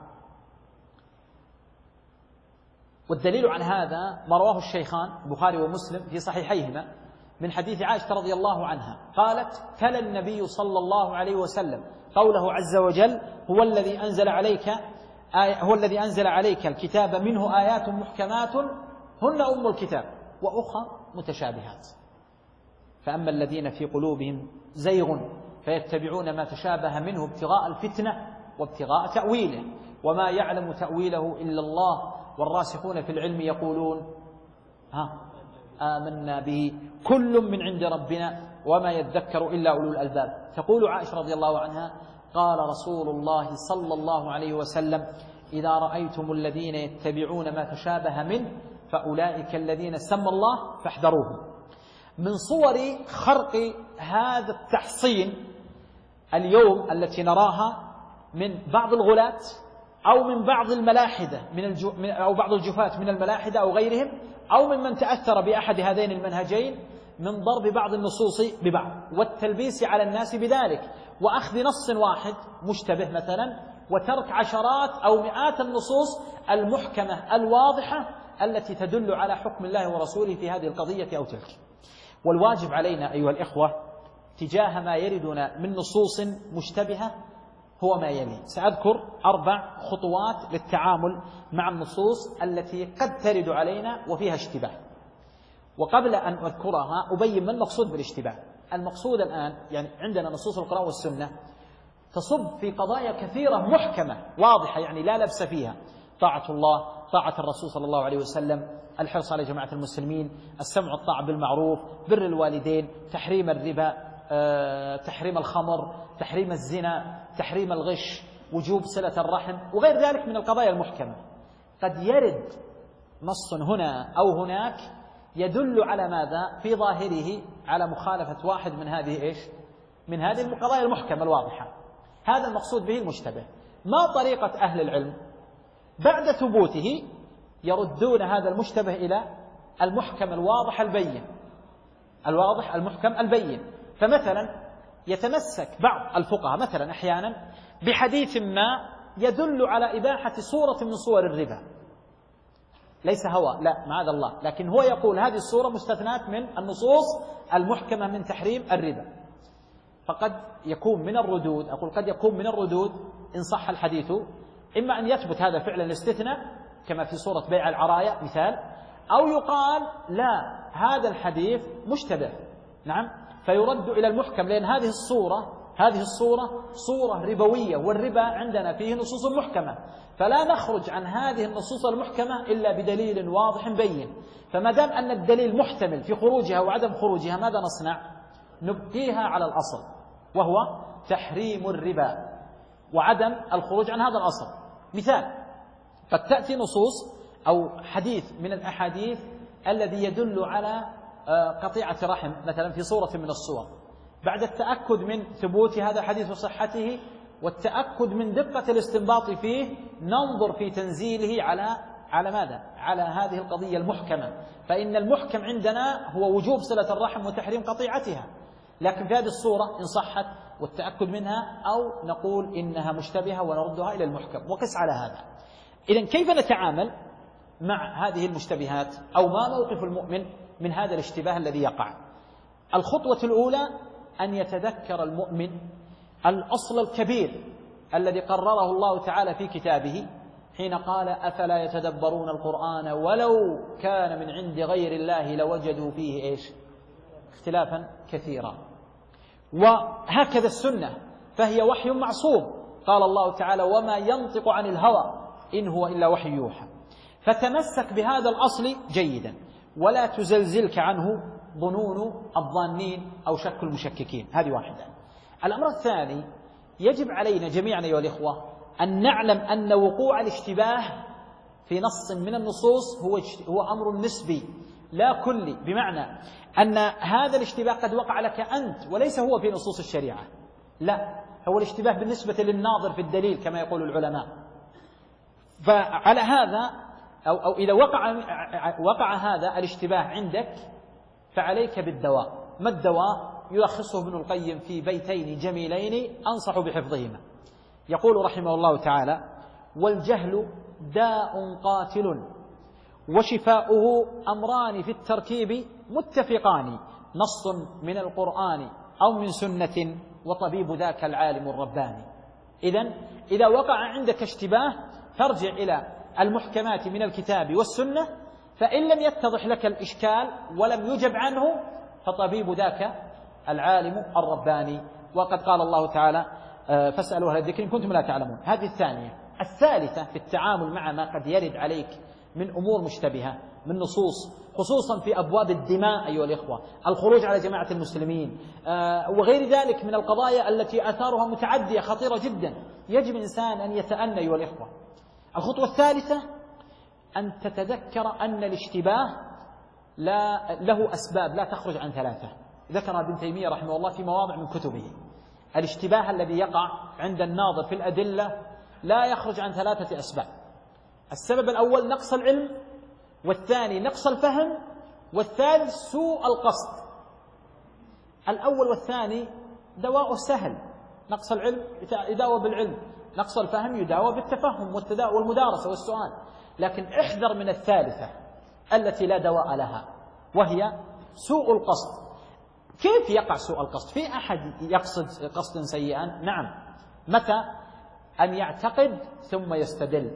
والدليل على هذا ما رواه الشيخان البخاري ومسلم في صحيحيهما من حديث عائشة رضي الله عنها قالت: تلا النبي صلى الله عليه وسلم قوله عز وجل: هو الذي أنزل عليك الكتاب منه آيات محكمات هن أم الكتاب وأخرى متشابهات، فأما الذين في قلوبهم زيغ فيتبعون ما تشابه منه ابتغاء الفتنة وابتغاء تأويله وما يعلم تأويله إلا الله والراسخون في العلم يقولون آمنا به كل من عند ربنا وما يذكر إلا أولو الألباب. تقول عائشة رضي الله عنها: قال رسول الله صلى الله عليه وسلم: إذا رأيتم الذين يتبعون ما تشابه منه فأولئك الذين سمى الله فاحذروهم. من صور خرق هذا التحصين اليوم التي نراها من بعض الغلاة أو من بعض الملاحدة أو بعض الجفاة من الملاحدة أو غيرهم أو ممن تأثر بأحد هذين المنهجين من ضرب بعض النصوص ببعض والتلبيس على الناس بذلك وأخذ نص واحد مشتبه مثلا وترك عشرات أو مئات النصوص المحكمة الواضحة التي تدل على حكم الله ورسوله في هذه القضية أو تلك. والواجب علينا أيها الإخوة تجاه ما يردنا من نصوص مشتبهة هو ما يلي. سأذكر 4 خطوات للتعامل مع النصوص التي قد ترد علينا وفيها اشتباه. وقبل أن أذكرها أبين ما المقصود بالاشتباه. المقصود الآن يعني عندنا نصوص القرآن والسنة تصب في قضايا كثيرة محكمة واضحة يعني لا لبس فيها: طاعة الله، طاعة الرسول صلى الله عليه وسلم، الحرص على جماعة المسلمين، السمع والطاعة بالمعروف، بر الوالدين، تحريم الربا، تحريم الخمر، تحريم الزنا، تحريم الغش، وجوب صلة الرحم وغير ذلك من القضايا المحكمة. قد يرد نص هنا أو هناك يدل على ماذا؟ في ظاهره على مخالفة واحد من هذه القضايا المحكمة الواضحة. هذا المقصود به المشتبه. ما طريقة أهل العلم؟ بعد ثبوته يردون هذا المشتبه إلى المحكم الواضح البين، الواضح المحكم البين. فمثلا يتمسك بعض الفقهاء مثلا أحيانا بحديث ما يدل على إباحة صورة من صور الربا، ليس هوى، لا معاذ الله، لكن هو يقول هذه الصورة مستثنات من النصوص المحكمة من تحريم الربا. فقد يكون من الردود، أقول قد يكون من الردود إن صح الحديث، إما أن يثبت هذا فعلا الاستثناء كما في صورة بيع العرايا مثال، أو يقال لا هذا الحديث مشتبه، نعم، فيرد إلى المحكم، لأن هذه الصورة صورة ربوية، والربا عندنا فيه نصوص محكمة، فلا نخرج عن هذه النصوص المحكمة إلا بدليل واضح بين. فما دام أن الدليل محتمل في خروجها وعدم خروجها ماذا نصنع؟ نبقيها على الأصل وهو تحريم الربا وعدم الخروج عن هذا الأصل. مثال: قد تأتي نصوص أو حديث من الأحاديث الذي يدل على قطيعة رحم مثلا في صورة من الصور، بعد التأكد من ثبوت هذا الحديث وصحته والتأكد من دقة الاستنباط فيه ننظر في تنزيله على ماذا؟ على هذه القضية المحكمة. فإن المحكم عندنا هو وجوب صلة الرحم وتحريم قطيعتها، لكن في هذه الصورة إن صحت والتأكد منها، أو نقول إنها مشتبهة ونردها إلى المحكم. وقس على هذا. إذن كيف نتعامل مع هذه المشتبهات، أو ما موقف المؤمن من هذا الاشتباه الذي يقع؟ الخطوة الأولى أن يتذكر المؤمن الأصل الكبير الذي قرره الله تعالى في كتابه حين قال أفلا يتدبرون القرآن ولو كان من عند غير الله لوجدوا فيه إيش؟ اختلافا كثيرا. وهكذا السنة فهي وحي معصوم، قال الله تعالى وما ينطق عن الهوى إن هو إلا وحي يوحى. فتمسك بهذا الأصل جيدا ولا تزلزلك عنه ظنون الظانين أو شك المشككين. هذه واحدة. الأمر الثاني، يجب علينا جميعا أيها الإخوة أن نعلم أن وقوع الاشتباه في نص من النصوص هو أمر نسبي لا كلي، بمعنى أن هذا الاشتباه قد وقع لك أنت وليس هو في نصوص الشريعة، لا، هو الاشتباه بالنسبة للناظر في الدليل كما يقول العلماء. فعلى هذا أو إذا وقع هذا الاشتباه عندك فعليك بالدواء. ما الدواء؟ يلخصه ابن القيم في بيتين جميلين أنصح بحفظهما. يقول رحمه الله تعالى: والجهل داء قاتل وشفاؤه أمران في التركيب متفقان، نص من القرآن أو من سنة وطبيب ذاك العالم الرباني. إذا وقع عندك اشتباه فارجع إلى المحكمات من الكتاب والسنة، فإن لم يتضح لك الإشكال ولم يجب عنه فطبيب ذاك العالم الرباني. وقد قال الله تعالى: فاسألوا أهل الذكر إن كنتم لا تعلمون. هذه الثانية. الثالثة في التعامل مع ما قد يرد عليك من أمور مشتبهة من نصوص، خصوصا في أبواب الدماء أيها الإخوة، الخروج على جماعة المسلمين وغير ذلك من القضايا التي آثارها متعدية خطيرة جدا، يجب الإنسان أن يتأنى أيها الإخوة. الخطوة الثالثة أن تتذكر أن الاشتباه له أسباب لا تخرج عن ثلاثة. ذكر ابن تيمية رحمه الله في مواضع من كتبه الاشتباه الذي يقع عند الناظر في الأدلة لا يخرج عن ثلاثة أسباب. السبب الأول نقص العلم، والثاني نقص الفهم، والثالث سوء القصد. الأول والثاني دواء سهل، نقص العلم يداوى بالعلم، نقص الفهم يداوى بالتفهم والمدارسة والسؤال. لكن احذر من الثالثة التي لا دواء لها، وهي سوء القصد. كيف يقع سوء القصد؟ في أحد يقصد قصدا سيئا؟ نعم. متى؟ أن يعتقد ثم يستدل،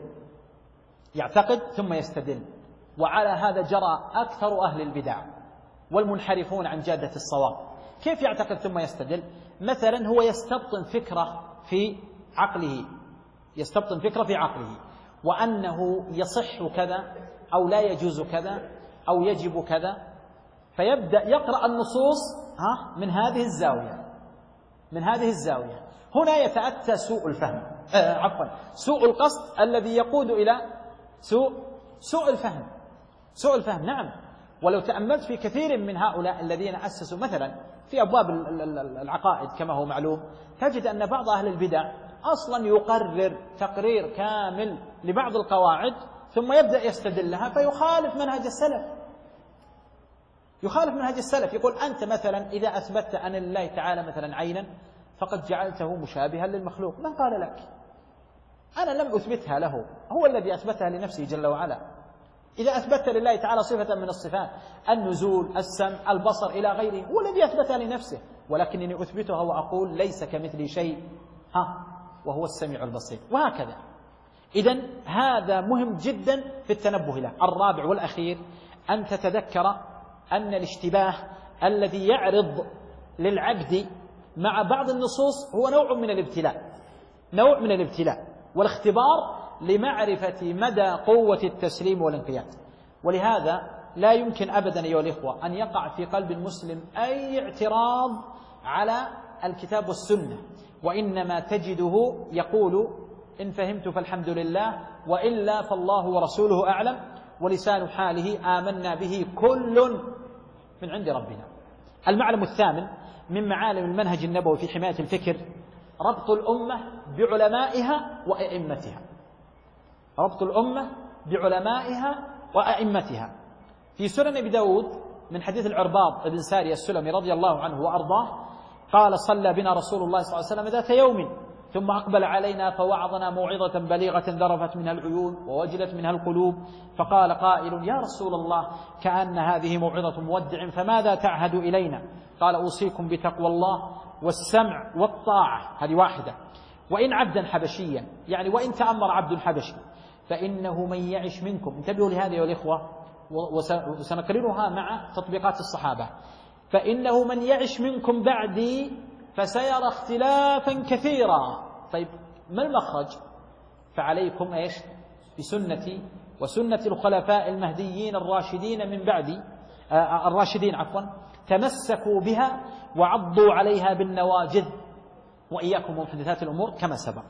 يعتقد ثم يستدل. وعلى هذا جرى أكثر أهل البدع والمنحرفون عن جادة الصواب. كيف يعتقد ثم يستدل؟ مثلا هو يستبطن فكرة في عقله، يستبطن فكرة في عقله وأنه يصح كذا أو لا يجوز كذا أو يجب كذا، فيبدأ يقرأ النصوص من هذه الزاوية، من هذه الزاوية. هنا يتأتى سوء الفهم، سوء القصد الذي يقود إلى سوء الفهم. سوء الفهم نعم. ولو تأملت في كثير من هؤلاء الذين أسسوا مثلا في أبواب العقائد كما هو معلوم، تجد أن بعض أهل البدع أصلا يقرر تقرير كامل لبعض القواعد ثم يبدأ يستدلها فيخالف منهج السلف، يخالف منهج السلف. يقول أنت مثلا إذا أثبتت أن لله تعالى مثلا عينا فقد جعلته مشابها للمخلوق. من قال لك؟ أنا لم أثبتها له، هو الذي أثبتها لنفسه جل وعلا. إذا أثبتت لله تعالى صفة من الصفات، النزول، السمع، البصر إلى غيره، هو الذي أثبتها لنفسه، ولكنني أثبتها وأقول ليس كمثلي شيء وهو السميع البصير، وهكذا. إذن هذا مهم جدا في التنبه له. الرابع والأخير أن تتذكر أن الاشتباه الذي يعرض للعبد مع بعض النصوص هو نوع من الابتلاء، نوع من الابتلاء والاختبار لمعرفة مدى قوة التسليم والانقياد. ولهذا لا يمكن أبدا أيها الإخوة أن يقع في قلب المسلم أي اعتراض على الكتاب والسنة، وإنما تجده يقول إن فهمت فالحمد لله، وإلا فالله ورسوله أعلم، ولسان حاله آمنا به كل من عند ربنا. المعلم الثامن من معالم المنهج النبوي في حماية الفكر ربط الأمة بعلمائها وأئمتها، ربط الأمة بعلمائها وأئمتها. في سنن أبي داود من حديث العرباض بن سارية السلمي رضي الله عنه وأرضاه قال: صلى بنا رسول الله صلى الله عليه وسلم ذات يوم ثم أقبل علينا فوعظنا موعظة بليغة ذرفت منها العيون ووجلت منها القلوب، فقال قائل: يا رسول الله كأن هذه موعظة مودع فماذا تعهد إلينا؟ قال أوصيكم بتقوى الله والسمع والطاعة، هذه واحدة. وإن عبدا حبشيا، يعني وإن تأمر عبد حبشي، فإنه من يعش منكم، انتبهوا لهذه يا الإخوة وسنكررها مع تطبيقات الصحابة، فإنه من يعش منكم بعدي فسيرى اختلافا كثيرا. طيب ما المخرج؟ فعليكم إيش؟ بسنتي وسنة الخلفاء المهديين الراشدين من بعدي، تمسكوا بها وعضوا عليها بالنواجذ، وإياكم ومحدثات الأمور كما سبق.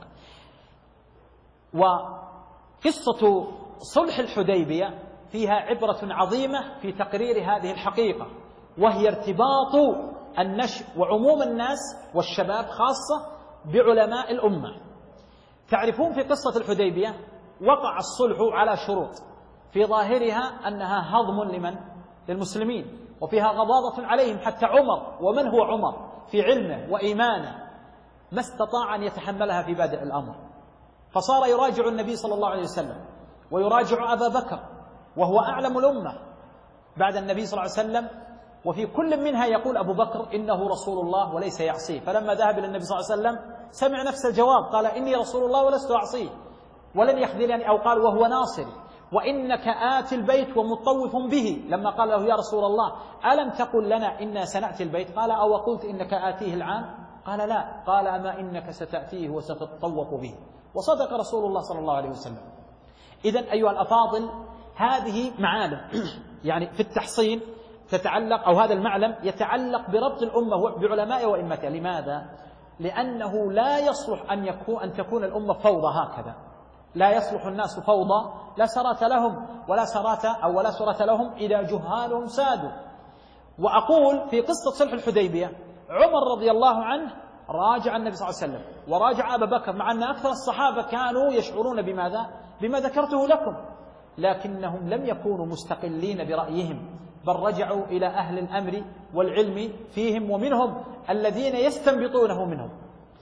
وقصة صلح الحديبية فيها عبرة عظيمة في تقرير هذه الحقيقة، وهي ارتباط النشء وعموم الناس والشباب خاصة بعلماء الأمة. تعرفون في قصة الحديبية وقع الصلح على شروط في ظاهرها أنها هضم لمن؟ للمسلمين، وفيها غضاضة عليهم، حتى عمر، ومن هو عمر في علمه وإيمانه، ما استطاع أن يتحملها في بادئ الأمر، فصار يراجع النبي صلى الله عليه وسلم ويراجع أبا بكر وهو أعلم الأمة بعد النبي صلى الله عليه وسلم، وفي كل منها يقول أبو بكر إنه رسول الله وليس يعصيه. فلما ذهب إلى النبي صلى الله عليه وسلم سمع نفس الجواب، قال إني رسول الله ولست أعصيه ولن يخذلني، أو قال وهو ناصري، وإنك آتي البيت ومطوف به. لما قال له يا رسول الله ألم تقل لنا إنا سنأتي البيت؟ قال أو قلت إنك آتيه العام؟ قال لا. قال أما إنك ستأتيه وستتطوف به. وصدق رسول الله صلى الله عليه وسلم. إذن أيها الأفاضل، هذه معالم يعني في التحصين تتعلق، أو هذا المعلم يتعلق بربط الأمة بعلماء وإمتها. لماذا؟ لأنه لا يصلح أن تكون الأمة فوضى هكذا، لا يصلح الناس فوضى، لا سرات لهم ولا سرات لهم إذا جهالهم سادوا. وأقول في قصة صلح الحديبية عمر رضي الله عنه راجع النبي صلى الله عليه وسلم وراجع أبا بكر، مع أن أكثر الصحابة كانوا يشعرون بما ذكرته لكم، لكنهم لم يكونوا مستقلين برأيهم، بل رجعوا إلى أهل الأمر والعلم فيهم ومنهم الذين يستنبطونه منهم.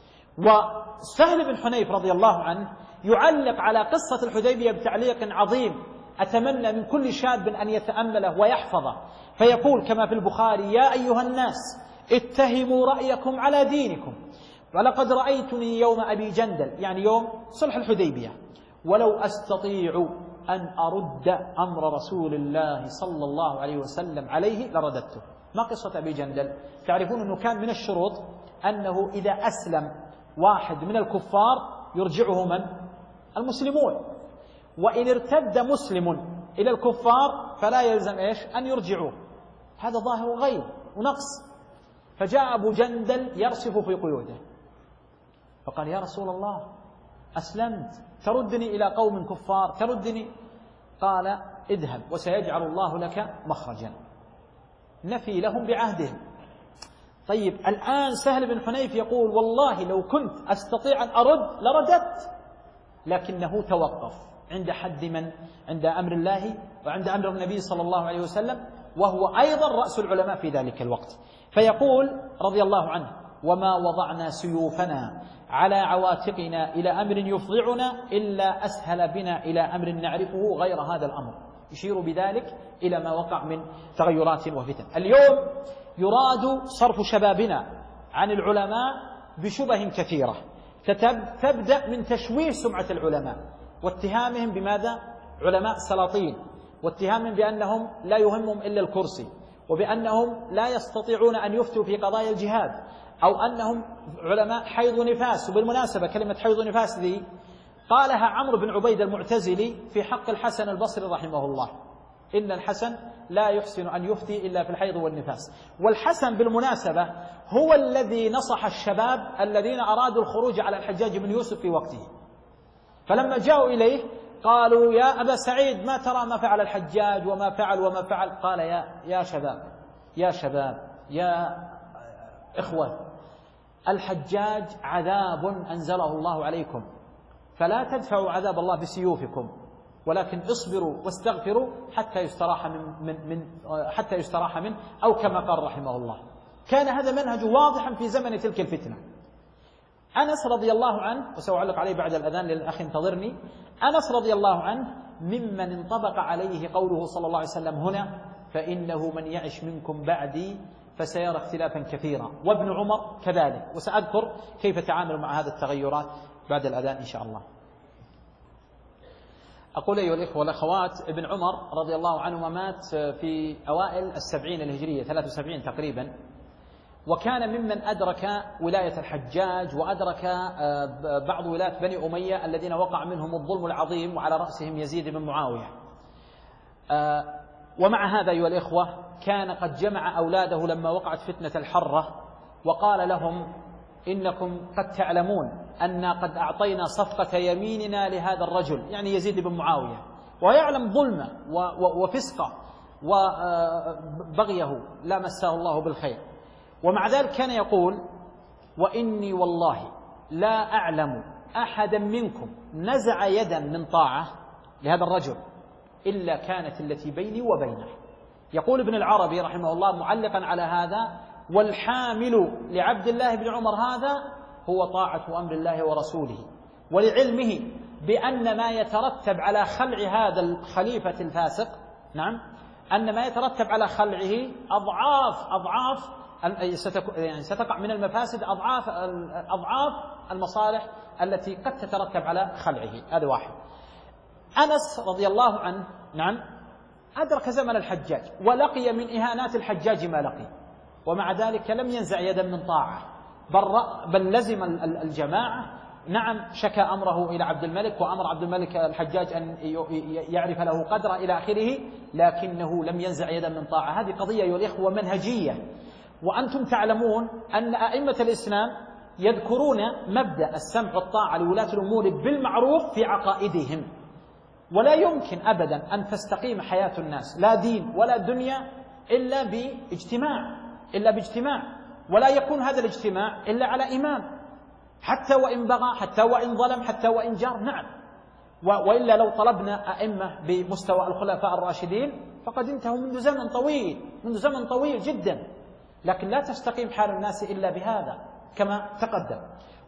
وسهل بن حنيف رضي الله عنه يعلق على قصة الحديبية بتعليق عظيم أتمنى من كل شاب أن يتأمله ويحفظه، فيقول كما في البخاري: يا أيها الناس اتهموا رأيكم على دينكم، ولقد رأيتني يوم أبي جندل، يعني يوم صلح الحديبية، ولو أستطيع أن أرد أمر رسول الله صلى الله عليه وسلم عليه لرددته. ما قصة أبي جندل؟ تعرفون أنه كان من الشروط أنه إذا أسلم واحد من الكفار يرجعه من؟ المسلمون، وإن ارتد مسلم إلى الكفار فلا يلزم إيش؟ أن يرجعوه. هذا ظاهر غيب ونقص. فجاء أبو جندل يرصف في قيوده فقال: يا رسول الله أسلمت، تردني إلى قوم كفار، تردني؟ قال: اذهب وسيجعل الله لك مخرجا. نفي لهم بعهدهم. طيب الآن سهل بن حنيف يقول: والله لو كنت أستطيع أن أرد لرددت، لكنه توقف عند حد من؟ عند أمر الله وعند أمر النبي صلى الله عليه وسلم، وهو أيضا رأس العلماء في ذلك الوقت. فيقول رضي الله عنه: وما وضعنا سيوفنا على عواتقنا إلى أمر يفضعنا إلا أسهل بنا إلى أمر نعرفه غير هذا الأمر. يشير بذلك إلى ما وقع من تغيرات وفتن. اليوم يراد صرف شبابنا عن العلماء بشبه كثيرة، تبدأ من تشويه سمعة العلماء واتهامهم بماذا؟ علماء سلاطين، واتهامهم بأنهم لا يهمهم إلا الكرسي، وبأنهم لا يستطيعون أن يفتوا في قضايا الجهاد، أو أنهم علماء حيض ونفاس. وبالمناسبة كلمة حيض ونفاس ذي قالها عمرو بن عبيد المعتزلي في حق الحسن البصري رحمه الله: إن الحسن لا يحسن أن يفتي إلا في الحيض والنفاس. والحسن بالمناسبة هو الذي نصح الشباب الذين أرادوا الخروج على الحجاج بن يوسف في وقته، فلما جاءوا إليه قالوا: يا أبا سعيد ما ترى ما فعل الحجاج وما فعل؟ قال: يا شباب يا إخوة، الحجاج عذاب أنزله الله عليكم، فلا تدفعوا عذاب الله بسيوفكم، ولكن اصبروا واستغفروا حتى يستراح منه، أو كما قال رحمه الله. كان هذا منهج واضحا في زمن تلك الفتنة. أنس رضي الله عنه، وسأعلق عليه بعد الأذان للأخ انتظرني، أنس رضي الله عنه ممن انطبق عليه قوله صلى الله عليه وسلم هنا: فإنه من يعش منكم بعدي فسيرى اختلافا كثيرا، وابن عمر كذلك، وسأذكر كيف تعامل مع هذه التغيرات بعد الأذان إن شاء الله. أقول أيها الإخوة والأخوات، ابن عمر رضي الله عنهما مات في أوائل 70 الهجرية 73 تقريبا، وكان ممن أدرك ولاية الحجاج وأدرك بعض ولاة بني أمية الذين وقع منهم الظلم العظيم وعلى رأسهم يزيد بن معاوية. ومع هذا أيها الإخوة كان قد جمع أولاده لما وقعت فتنة الحرة وقال لهم: إنكم قد تعلمون أن قد أعطينا صفقة يميننا لهذا الرجل، يعني يزيد بن معاوية، ويعلم ظلمه وفسقه وبغيه لا مساه الله بالخير. ومع ذلك كان يقول: وإني والله لا أعلم أحدا منكم نزع يدا من طاعة لهذا الرجل إلا كانت التي بيني وبينه. يقول ابن العربي رحمه الله معلقا على هذا: والحامل لعبد الله بن عمر هذا هو طاعة أمر الله ورسوله، ولعلمه بأن ما يترتب على خلع هذا الخليفة الفاسق، نعم، أن ما يترتب على خلعه أضعاف يعني ستقع من المفاسد أضعاف المصالح التي قد تترتب على خلعه. هذا واحد. أنس رضي الله عنه، نعم، أدرك زمن الحجاج ولقي من إهانات الحجاج ما لقي، ومع ذلك لم ينزع يدا من طاعة، بل لزم الجماعة. نعم، شكى أمره إلى عبد الملك وأمر عبد الملك الحجاج أن يعرف له قدره إلى آخره، لكنه لم ينزع يدا من طاعة. هذه قضية أيها الإخوة منهجية، وأنتم تعلمون أن أئمة الإسلام يذكرون مبدأ السمع والطاعة لولاة الأمور بالمعروف في عقائدهم، ولا يمكن أبدا أن تستقيم حياة الناس لا دين ولا دنيا إلا باجتماع، ولا يكون هذا الاجتماع إلا على إمام، حتى وإن بغى، حتى وإن ظلم، حتى وإن جار، نعم. وإلا لو طلبنا أئمة بمستوى الخلفاء الراشدين فقد انتهوا منذ زمن طويل جدا، لكن لا تستقيم حال الناس إلا بهذا كما تقدم.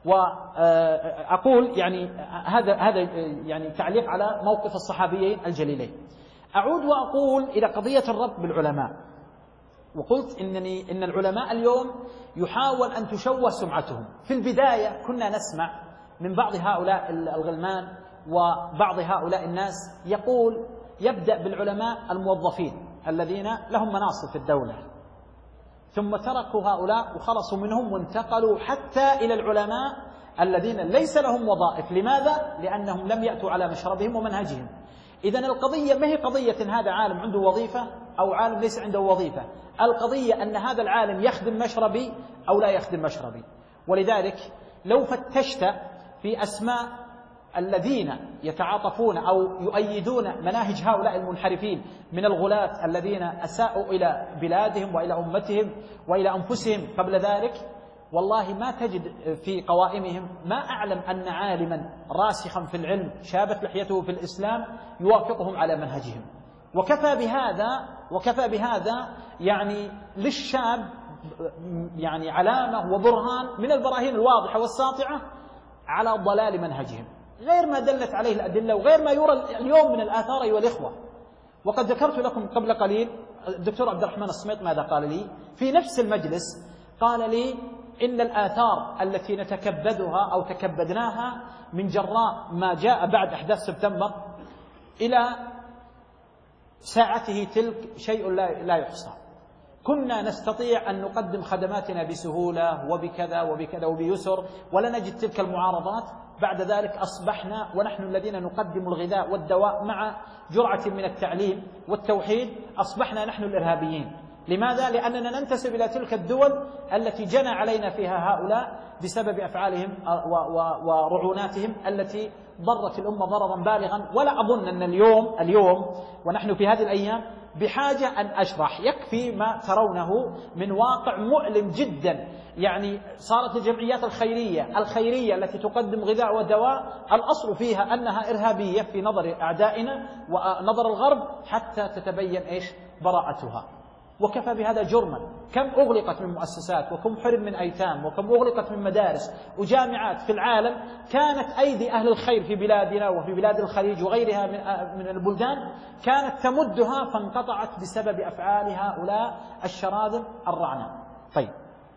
وأقول يعني هذا يعني تعليق على موقف الصحابيين الجليلين. أعود وأقول إلى قضية الربط بالعلماء، وقلت إن العلماء اليوم يحاول أن تشوه سمعتهم. في البداية كنا نسمع من بعض هؤلاء الغلمان وبعض هؤلاء الناس يبدأ بالعلماء الموظفين الذين لهم مناصب في الدولة، ثم تركوا هؤلاء وخلصوا منهم وانتقلوا حتى إلى العلماء الذين ليس لهم وظائف. لماذا؟ لأنهم لم يأتوا على مشربهم ومنهجهم. إذن القضية ما هي قضية هذا عالم عنده وظيفة أو عالم ليس عنده وظيفة، القضية أن هذا العالم يخدم مشربي أو لا يخدم مشربي. ولذلك لو فتشت في أسماء الذين يتعاطفون أو يؤيدون مناهج هؤلاء المنحرفين من الغلاة الذين أساءوا إلى بلادهم وإلى أمتهم وإلى أنفسهم قبل ذلك، والله ما تجد في قوائمهم ما أعلم أن عالما راسخا في العلم شابت لحيته في الإسلام يوافقهم على منهجهم. وكفى بهذا يعني للشاب يعني علامة وبرهان من البراهين الواضحة والساطعة على ضلال منهجهم، غير ما دلت عليه الأدلة وغير ما يرى اليوم من الآثار أيها الإخوة. وقد ذكرت لكم قبل قليل الدكتور عبد الرحمن الصميط ماذا قال لي في نفس المجلس؟ قال لي إن الآثار التي نتكبدها أو تكبدناها من جراء ما جاء بعد أحداث سبتمبر إلى ساعته تلك شيء لا يحصى. كنا نستطيع أن نقدم خدماتنا بسهولة وبكذا وبكذا وبيسر ولا نجد تلك المعارضات. بعد ذلك أصبحنا ونحن الذين نقدم الغذاء والدواء مع جرعة من التعليم والتوحيد أصبحنا نحن الإرهابيين. لماذا؟ لأننا ننتسب إلى تلك الدول التي جنى علينا فيها هؤلاء بسبب أفعالهم ورعوناتهم التي ضرت الأمة ضررا بالغا. ولا أظن أن اليوم ونحن في هذه الأيام بحاجة أن أشرح، يكفي ما ترونه من واقع مؤلم جدا. يعني صارت الجمعيات الخيرية التي تقدم غذاء ودواء الأصل فيها أنها إرهابية في نظر أعدائنا ونظر الغرب حتى تتبين براءتها. وكفى بهذا جرما. كم أغلقت من مؤسسات، وكم حرم من أيتام، وكم أغلقت من مدارس وجامعات في العالم، كانت أيدي أهل الخير في بلادنا وفي بلاد الخليج وغيرها من البلدان كانت تمدها، فانقطعت بسبب أفعال هؤلاء الشراذم الرعناء. طيب،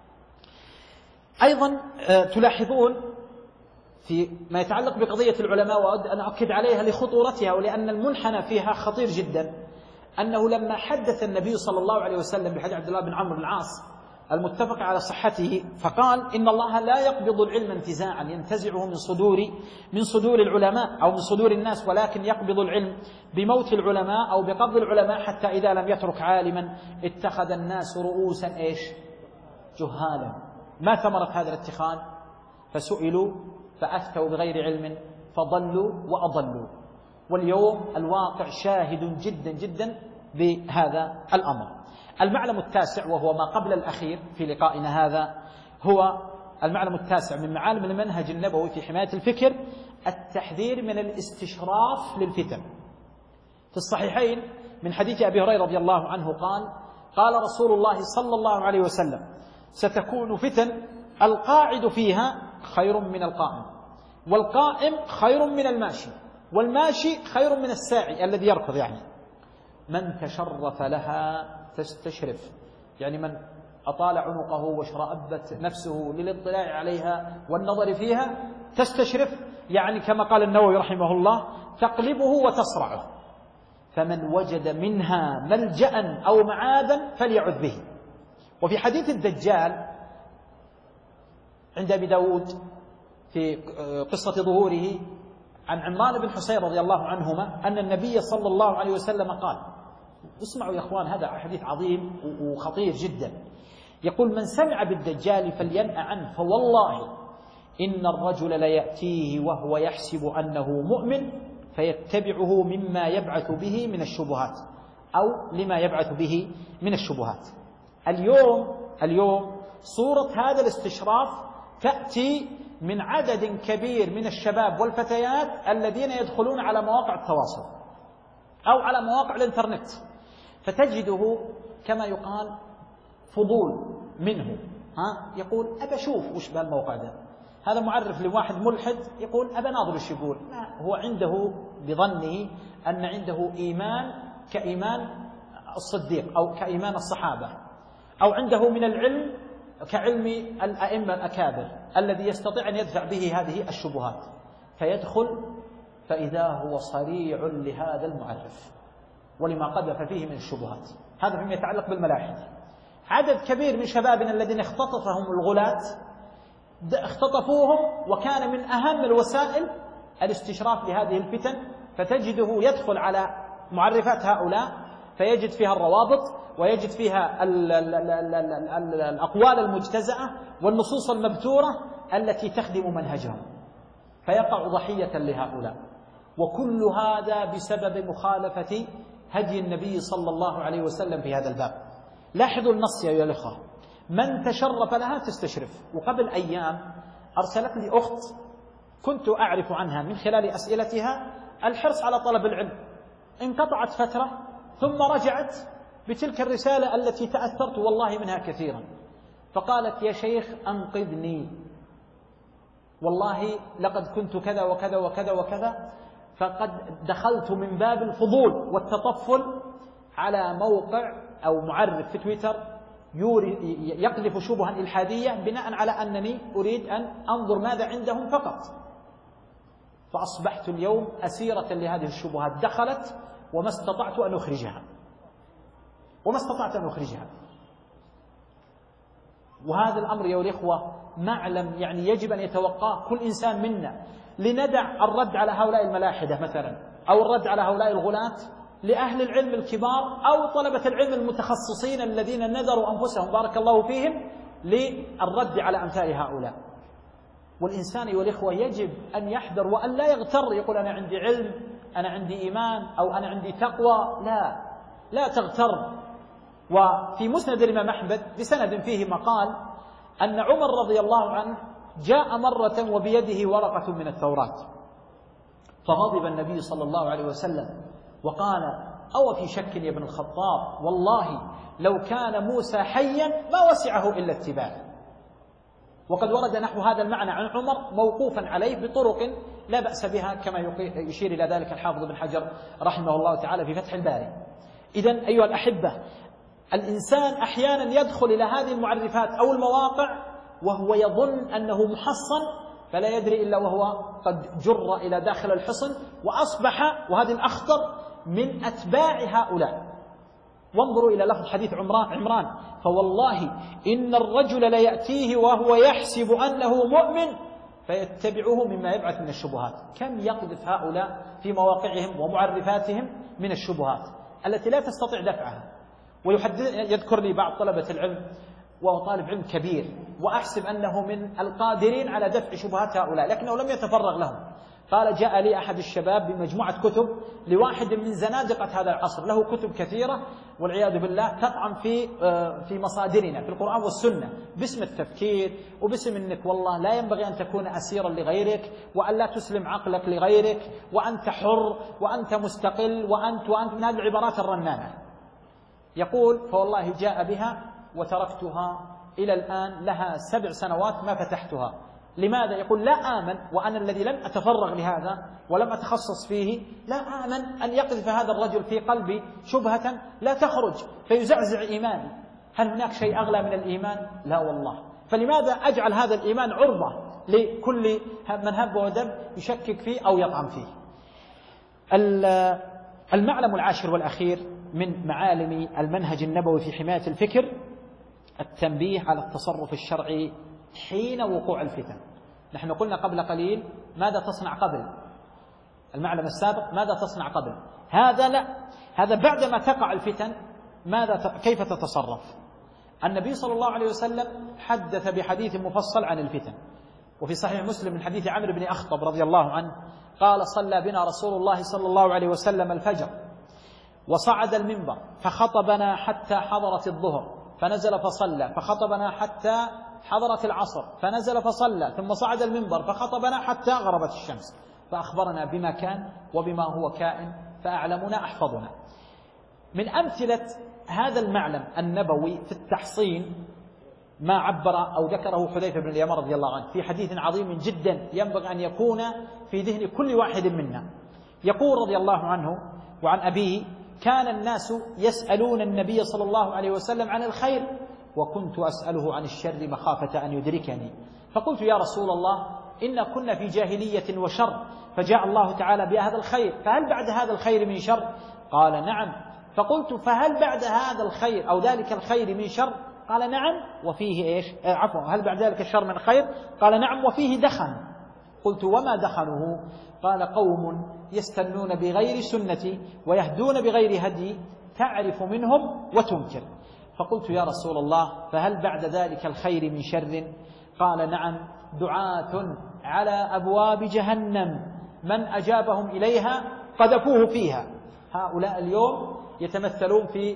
أيضا تلاحظون في ما يتعلق بقضية العلماء، وأود أن أؤكد عليها لخطورتها ولأن المنحنى فيها خطير جدا، أنه لما حدث النبي صلى الله عليه وسلم بحديث عبد الله بن عمرو بن العاص المتفق على صحته، فقال إن الله لا يقبض العلم انتزاعا ينتزعه من صدور العلماء أو من صدور الناس، ولكن يقبض العلم بموت العلماء أو بقبض العلماء، حتى إذا لم يترك عالما اتخذ الناس رؤوسا جهالا. ما ثمرة هذا الاتخاذ؟ فسئلوا فأفتوا بغير علم فضلوا وأضلوا. واليوم الواقع شاهد جدا جدا بهذا الأمر. المعلم التاسع وهو ما قبل الأخير في لقائنا هذا، هو المعلم التاسع من معالم المنهج النبوي في حماية الفكر، التحذير من الاستشراف للفتن. في الصحيحين من حديث أبي هريرة رضي الله عنه قال رسول الله صلى الله عليه وسلم: ستكون فتن القاعد فيها خير من القائم، والقائم خير من الماشي، والماشي خير من الساعي الذي يركض. يعني من تشرف لها تستشرف، يعني من أطال عنقه واشرأبت نفسه للاطلاع عليها والنظر فيها تستشرف، يعني كما قال النووي رحمه الله: تقلبه وتصرعه. فمن وجد منها ملجأ أو معاذا فليعذ به. وفي حديث الدجال عند أبي داود في قصة ظهوره عن عمران بن حسين رضي الله عنهما أن النبي صلى الله عليه وسلم قال، اسمعوا يا أخوان هذا حديث عظيم وخطير جدا، يقول: من سمع بالدجال فلينأ عنه، فوالله إن الرجل ليأتيه وهو يحسب أنه مؤمن فيتبعه مما يبعث به من الشبهات أو لما يبعث به من الشبهات. اليوم صورة هذا الاستشراف تأتي من عدد كبير من الشباب والفتيات الذين يدخلون على مواقع التواصل أو على مواقع الإنترنت، فتجده كما يقال فضول منه، يقول أبى أشوف وش بهالموقع ده، هذا معرف لواحد ملحد يقول أبى ناظر وش يقول. لا، هو عنده بظنه أن عنده إيمان كإيمان الصديق أو كإيمان الصحابة، أو عنده من العلم كعلم الأئمة الأكابر الذي يستطيع أن يدفع به هذه الشبهات، فيدخل فإذا هو صريع لهذا المعرف ولما قذف فيه من الشبهات. هذا فيما يتعلق بالملاحدة. عدد كبير من شبابنا الذين اختطفهم الغلاة اختطفوهم، وكان من أهم الوسائل الاستشراف لهذه الفتن، فتجده يدخل على معرفات هؤلاء فيجد فيها الروابط ويجد فيها الأقوال المجتزأة والنصوص المبتورة التي تخدم منهجهم، فيقع ضحية لهؤلاء. وكل هذا بسبب مخالفة هدي النبي صلى الله عليه وسلم في هذا الباب. لاحظوا النص يا أيها الأخوة: من تشرف لها تستشرف. وقبل أيام أرسلت لي أخت كنت أعرف عنها من خلال أسئلتها الحرص على طلب العلم، انقطعت فترة ثم رجعت بتلك الرسالة التي تأثرت والله منها كثيرا، فقالت: يا شيخ أنقذني، والله لقد كنت كذا وكذا وكذا وكذا، فقد دخلت من باب الفضول والتطفل على موقع أو معرف في تويتر يقذف شبها إلحادية بناء على أنني أريد أن أنظر ماذا عندهم فقط، فأصبحت اليوم أسيرة لهذه الشبهات. دخلت وما استطعت أن أخرجها. وهذا الأمر يا الإخوة معلم يعني يجب أن يتوقاه كل إنسان منا، لندع الرد على هؤلاء الملاحدة مثلا أو الرد على هؤلاء الغلاة لأهل العلم الكبار أو طلبة العلم المتخصصين الذين نذروا أنفسهم بارك الله فيهم للرد على أمثال هؤلاء. والإنسان أيها الإخوة يجب أن يحذر وأن لا يغتر، يقول أنا عندي علم، أنا عندي إيمان، أو أنا عندي تقوى. لا تغتر. وفي مسند الإمام أحمد بسند فيه مقال أن عمر رضي الله عنه جاء مرة وبيده ورقة من التوراة، فغضب النبي صلى الله عليه وسلم وقال: أو في شك يا ابن الخطاب والله لو كان موسى حيا ما وسعه إلا اتباعه. وقد ورد نحو هذا المعنى عن عمر موقوفا عليه بطرق لا بأس بها كما يشير إلى ذلك الحافظ بن حجر رحمه الله تعالى في فتح الباري. إذن أيها الأحبة، الإنسان أحيانا يدخل إلى هذه المعرفات أو المواقع وهو يظن أنه محصن، فلا يدري إلا وهو قد جر إلى داخل الحصن وأصبح، وهذه الأخطر، من أتباع هؤلاء. وانظروا إلى لفظ حديث عمران: فوالله إن الرجل ليأتيه وهو يحسب أنه مؤمن فيتبعه مما يبعث من الشبهات. كم يقذف هؤلاء في مواقعهم ومعرفاتهم من الشبهات التي لا تستطيع دفعها. ويذكر لي بعض طلبة العلم، وهو طالب علم كبير وأحسب أنه من القادرين على دفع شبهات هؤلاء، لكنه لم يتفرغ لهم. قال: جاء لي أحد الشباب بمجموعة كتب لواحد من زنادقة هذا العصر، له كتب كثيرة والعياذ بالله تطعن في مصادرنا في القرآن والسنة باسم التفكير وباسم أنك والله لا ينبغي أن تكون أسيرا لغيرك، وأن لا تسلم عقلك لغيرك، وأنت حر، وأنت مستقل، وأنت من هذه العبارات الرنانة. يقول: فوالله جاء بها وتركتها إلى الآن لها 7 سنوات ما فتحتها. لماذا؟ يقول: لا آمن، وأنا الذي لم أتفرغ لهذا ولم أتخصص فيه، لا آمن أن يقذف هذا الرجل في قلبي شبهة لا تخرج فيزعزع إيماني. هل هناك شيء أغلى من الإيمان؟ لا والله. فلماذا أجعل هذا الإيمان عرضة لكل من هب ودب يشكك فيه أو يطعن فيه؟ المعلم العاشر والأخير من معالم المنهج النبوي في حماية الفكر التنبيه على التصرف الشرعي حين وقوع الفتن. نحن قلنا قبل قليل ماذا تصنع قبل المعلم السابق، ماذا تصنع قبل هذا؟ لا، هذا بعدما تقع الفتن كيف تتصرف. النبي صلى الله عليه وسلم حدث بحديث مفصل عن الفتن، وفي صحيح مسلم من حديث عمرو بن أخطب رضي الله عنه قال: صلى بنا رسول الله صلى الله عليه وسلم الفجر وصعد المنبر فخطبنا حتى حضرت الظهر، فنزل فصلى، فخطبنا حتى حضرت العصر، فنزل فصلى، ثم صعد المنبر فخطبنا حتى غربت الشمس، فأخبرنا بما كان وبما هو كائن، فأعلمنا أحفظنا. من أمثلة هذا المعلم النبوي في التحصين ما عبر أو ذكره حذيفة بن اليمان رضي الله عنه في حديث عظيم جدا ينبغي أن يكون في ذهن كل واحد منا. يقول رضي الله عنه وعن أبيه: كان الناس يسألون النبي صلى الله عليه وسلم عن الخير وكنت أسأله عن الشر مخافة أن يدركني، فقلت: يا رسول الله إن كنا في جاهلية وشر، فجاء الله تعالى بهذا الخير، فهل بعد هذا الخير من شر؟ قال: نعم. فقلت: فهل بعد هذا الخير أو ذلك الخير من شر؟ قال: نعم وفيه إيش؟ هل بعد ذلك الشر من خير؟ قال: نعم وفيه دخن. قلت: وما دخنه؟ قال: قوم يستنون بغير سنتي ويهدون بغير هدي تعرف منهم وتنكر. فقلت: يا رسول الله فهل بعد ذلك الخير من شر؟ قال: نعم، دعاة على أبواب جهنم من أجابهم إليها قذفوه فيها. هؤلاء اليوم يتمثلون في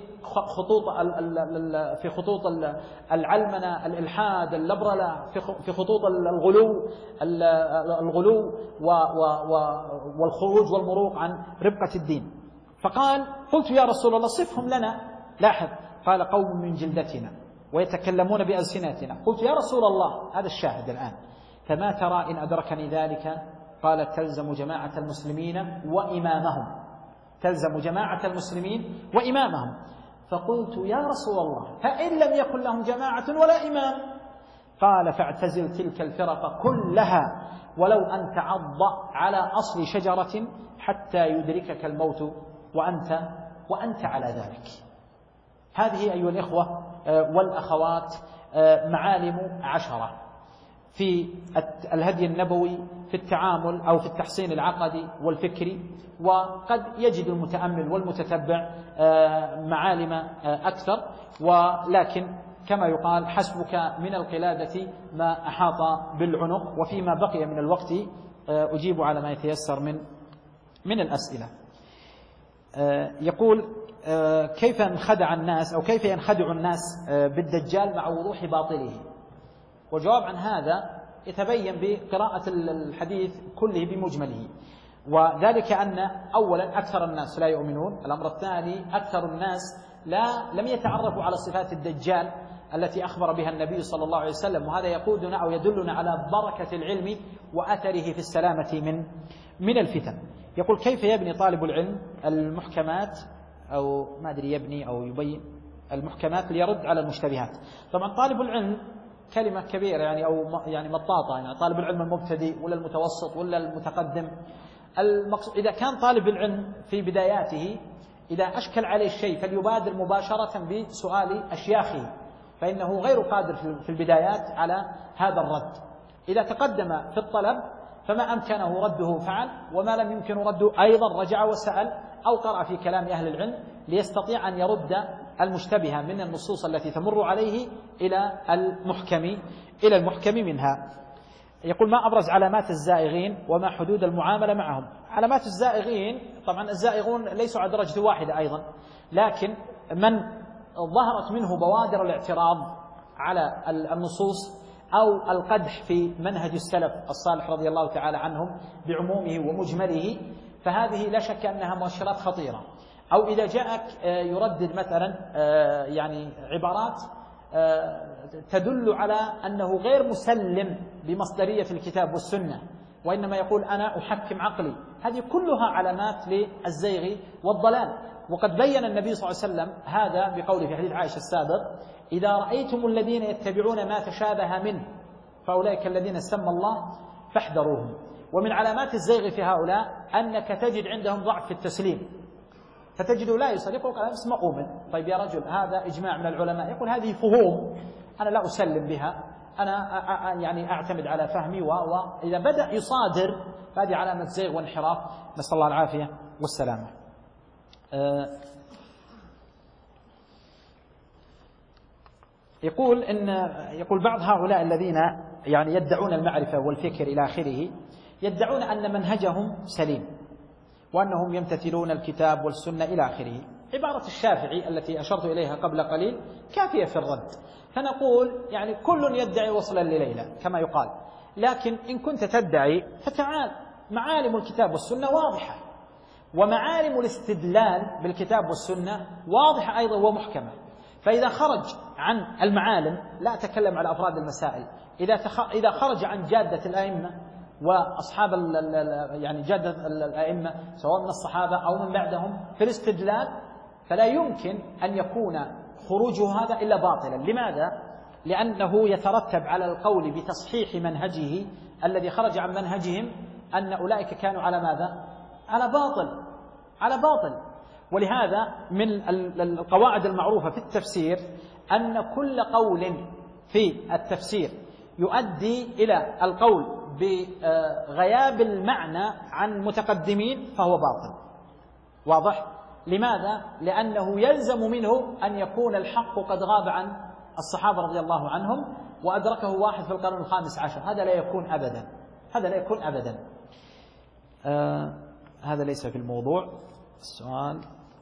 خطوط العلمنة، الإلحاد، اللبرلة، في خطوط الغلو والخروج والمروق عن ربقة الدين. فقال: قلت: يا رسول الله صفهم لنا. لاحظ، قال: قوم من جلدتنا ويتكلمون بألسنتنا. قلت: يا رسول الله، هذا الشاهد الآن، فما ترى إن أدركني ذلك؟ قال: تلزم جماعة المسلمين وإمامهم، تلزم جماعة المسلمين وإمامهم. فقلت: يا رسول الله فإن لم يكن لهم جماعة ولا إمام؟ قال: فاعتزل تلك الفرق كلها ولو أن تعض على أصل شجرة حتى يدركك الموت وأنت على ذلك. هذه أيها الإخوة والأخوات معالم 10 في الهدي النبوي في التعامل أو في التحصين العقدي والفكري. وقد يجد المتأمل والمتتبع معالم أكثر، ولكن كما يقال: حسبك من القلادة ما أحاط بالعنق. وفيما بقي من الوقت أجيب على ما يتيسر من الأسئلة. يقول: كيف انخدع الناس أو كيف ينخدع الناس بالدجال مع وضوح باطله؟ والجواب عن هذا يتبين بقراءة الحديث كله بمجمله. وذلك أن أولا أكثر الناس لا يؤمنون. الأمر الثاني أكثر الناس لم يتعرفوا على صفات الدجال التي أخبر بها النبي صلى الله عليه وسلم، وهذا يقودنا أو يدلنا على بركة العلم وأثره في السلامة من الفتن. يقول: كيف يبني طالب العلم المحكمات، أو ما أدري يبني أو يبين المحكمات ليرد على المشتبهات؟ طبعا طالب العلم كلمة كبيرة يعني، أو يعني مطاطة، يعني طالب العلم المبتدئ ولا المتوسط ولا المتقدم. المقصود إذا كان طالب العلم في بداياته إذا أشكل عليه الشيء فليبادر مباشرة بسؤال أشياخه، فإنه غير قادر في البدايات على هذا الرد. إذا تقدم في الطلب فما أمكنه رده فعل، وما لم يمكن رده أيضا رجع وسأل أو قرأ في كلام أهل العلم ليستطيع أن يرد المشتبه من النصوص التي تمر عليه إلى المحكم منها. يقول: ما أبرز علامات الزائغين وما حدود المعاملة معهم؟ علامات الزائغين طبعا الزائغون ليسوا على درجة واحدة أيضا، لكن من ظهرت منه بوادر الاعتراض على النصوص أو القدح في منهج السلف الصالح رضي الله تعالى عنهم بعمومه ومجمله، فهذه لا شك أنها مؤشرات خطيرة. أو إذا جاءك يردد مثلا يعني عبارات تدل على أنه غير مسلم بمصدرية الكتاب والسنة، وإنما يقول أنا أحكم عقلي، هذه كلها علامات للزيغ والضلال. وقد بين النبي صلى الله عليه وسلم هذا بقوله في حديث عائشة السابق: إذا رأيتم الذين يتبعون ما تشابه منه فأولئك الذين سمى الله فاحذروهم. ومن علامات الزيغ في هؤلاء أنك تجد عندهم ضعف في التسليم، فتجده لا يصلي، يقول أنا اسمه أؤمن. طيب يا رجل، هذا إجماع من العلماء، يقول هذه فهوم أنا لا أسلم بها، أنا يعني أعتمد على فهمي، وإذا بدأ يصادر فهذه علامة زيغ وانحراف، نسأل الله العافية والسلامة. يقول بعض هؤلاء الذين يعني يدعون المعرفة والفكر إلى آخره، يدعون أن منهجهم سليم وأنهم يمتثلون الكتاب والسنة إلى آخره. عبارة الشافعي التي أشرت إليها قبل قليل كافية في الرد. فنقول يعني كل يدعي وصلا لليلى كما يقال، لكن إن كنت تدعي فتعال، معالم الكتاب والسنة واضحة، ومعالم الاستدلال بالكتاب والسنة واضحة أيضا ومحكمة. فإذا خرج عن المعالم، لا أتكلم على أفراد المسائل، إذا خرج عن جادة الأئمة وأصحاب يعني جادة الأئمة سواء من الصحابة أو من بعدهم في الاستدلال، فلا يمكن أن يكون خروجه هذا إلا باطلا. لماذا؟ لأنه يترتب على القول بتصحيح منهجه الذي خرج عن منهجهم أن أولئك كانوا على ماذا؟ على باطل. ولهذا من القواعد المعروفة في التفسير أن كل قول في التفسير يؤدي إلى القول بغياب المعنى عن متقدمين فهو باطل. واضح؟ لماذا؟ لأنه يلزم منه أن يكون الحق قد غاب عن الصحابة رضي الله عنهم وأدركه واحد في القرن الخامس عشر. هذا لا يكون أبدا. هذا ليس في الموضوع. السؤال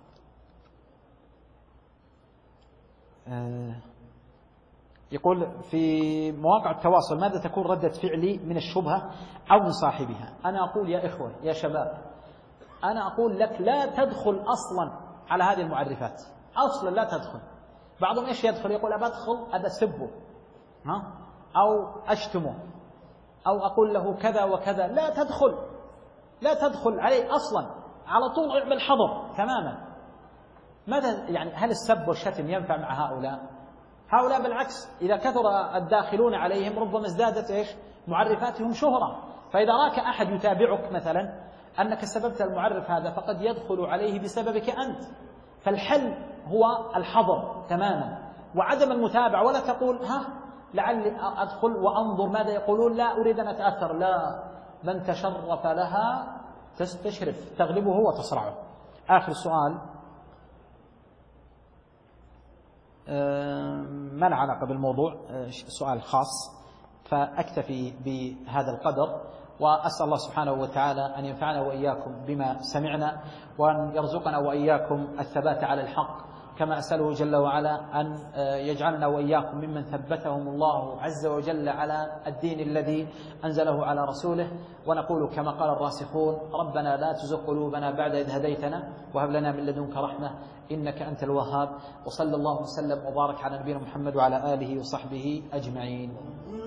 يقول: في مواقع التواصل ماذا تكون ردة فعلي من الشبهة أو من صاحبها؟ أنا أقول يا إخوة يا شباب، أنا أقول لك لا تدخل أصلا على هذه المعرفات، أصلا لا تدخل. بعضهم إيش يدخل؟ يقول أبى أدخل أبى أسبه أو أشتمه أو أقول له كذا وكذا. لا تدخل عليه أصلا، على طول اعمل حظر تماما. ماذا يعني؟ هل السب والشتم ينفع مع هؤلاء بالعكس، إذا كثر الداخلون عليهم ربما ازدادت إيش؟ معرفاتهم شهرة. فإذا راك أحد يتابعك مثلا أنك سببت المعرف هذا فقد يدخل عليه بسببك أنت. فالحل هو الحظر تماما وعدم المتابعة، ولا تقول لعلي أدخل وأنظر ماذا يقولون، لا أريد أن أتأثر. لا، من تشرف لها تستشرف، تغلبه وتصرعه. آخر سؤال ما له علاقة بالموضوع، سؤال خاص، فأكتفي بهذا القدر، وأسأل الله سبحانه وتعالى أن ينفعنا وإياكم بما سمعنا، وأن يرزقنا وإياكم الثبات على الحق، كما أسأله جل وعلا أن يجعلنا وإياكم ممن ثبتهم الله عز وجل على الدين الذي أنزله على رسوله. ونقول كما قال الراسخون: ربنا لا تزغ قلوبنا بعد إذ هديتنا وهب لنا من لدنك رحمة إنك أنت الوهاب. وصلى الله وسلم وبارك على نبينا محمد وعلى آله وصحبه أجمعين.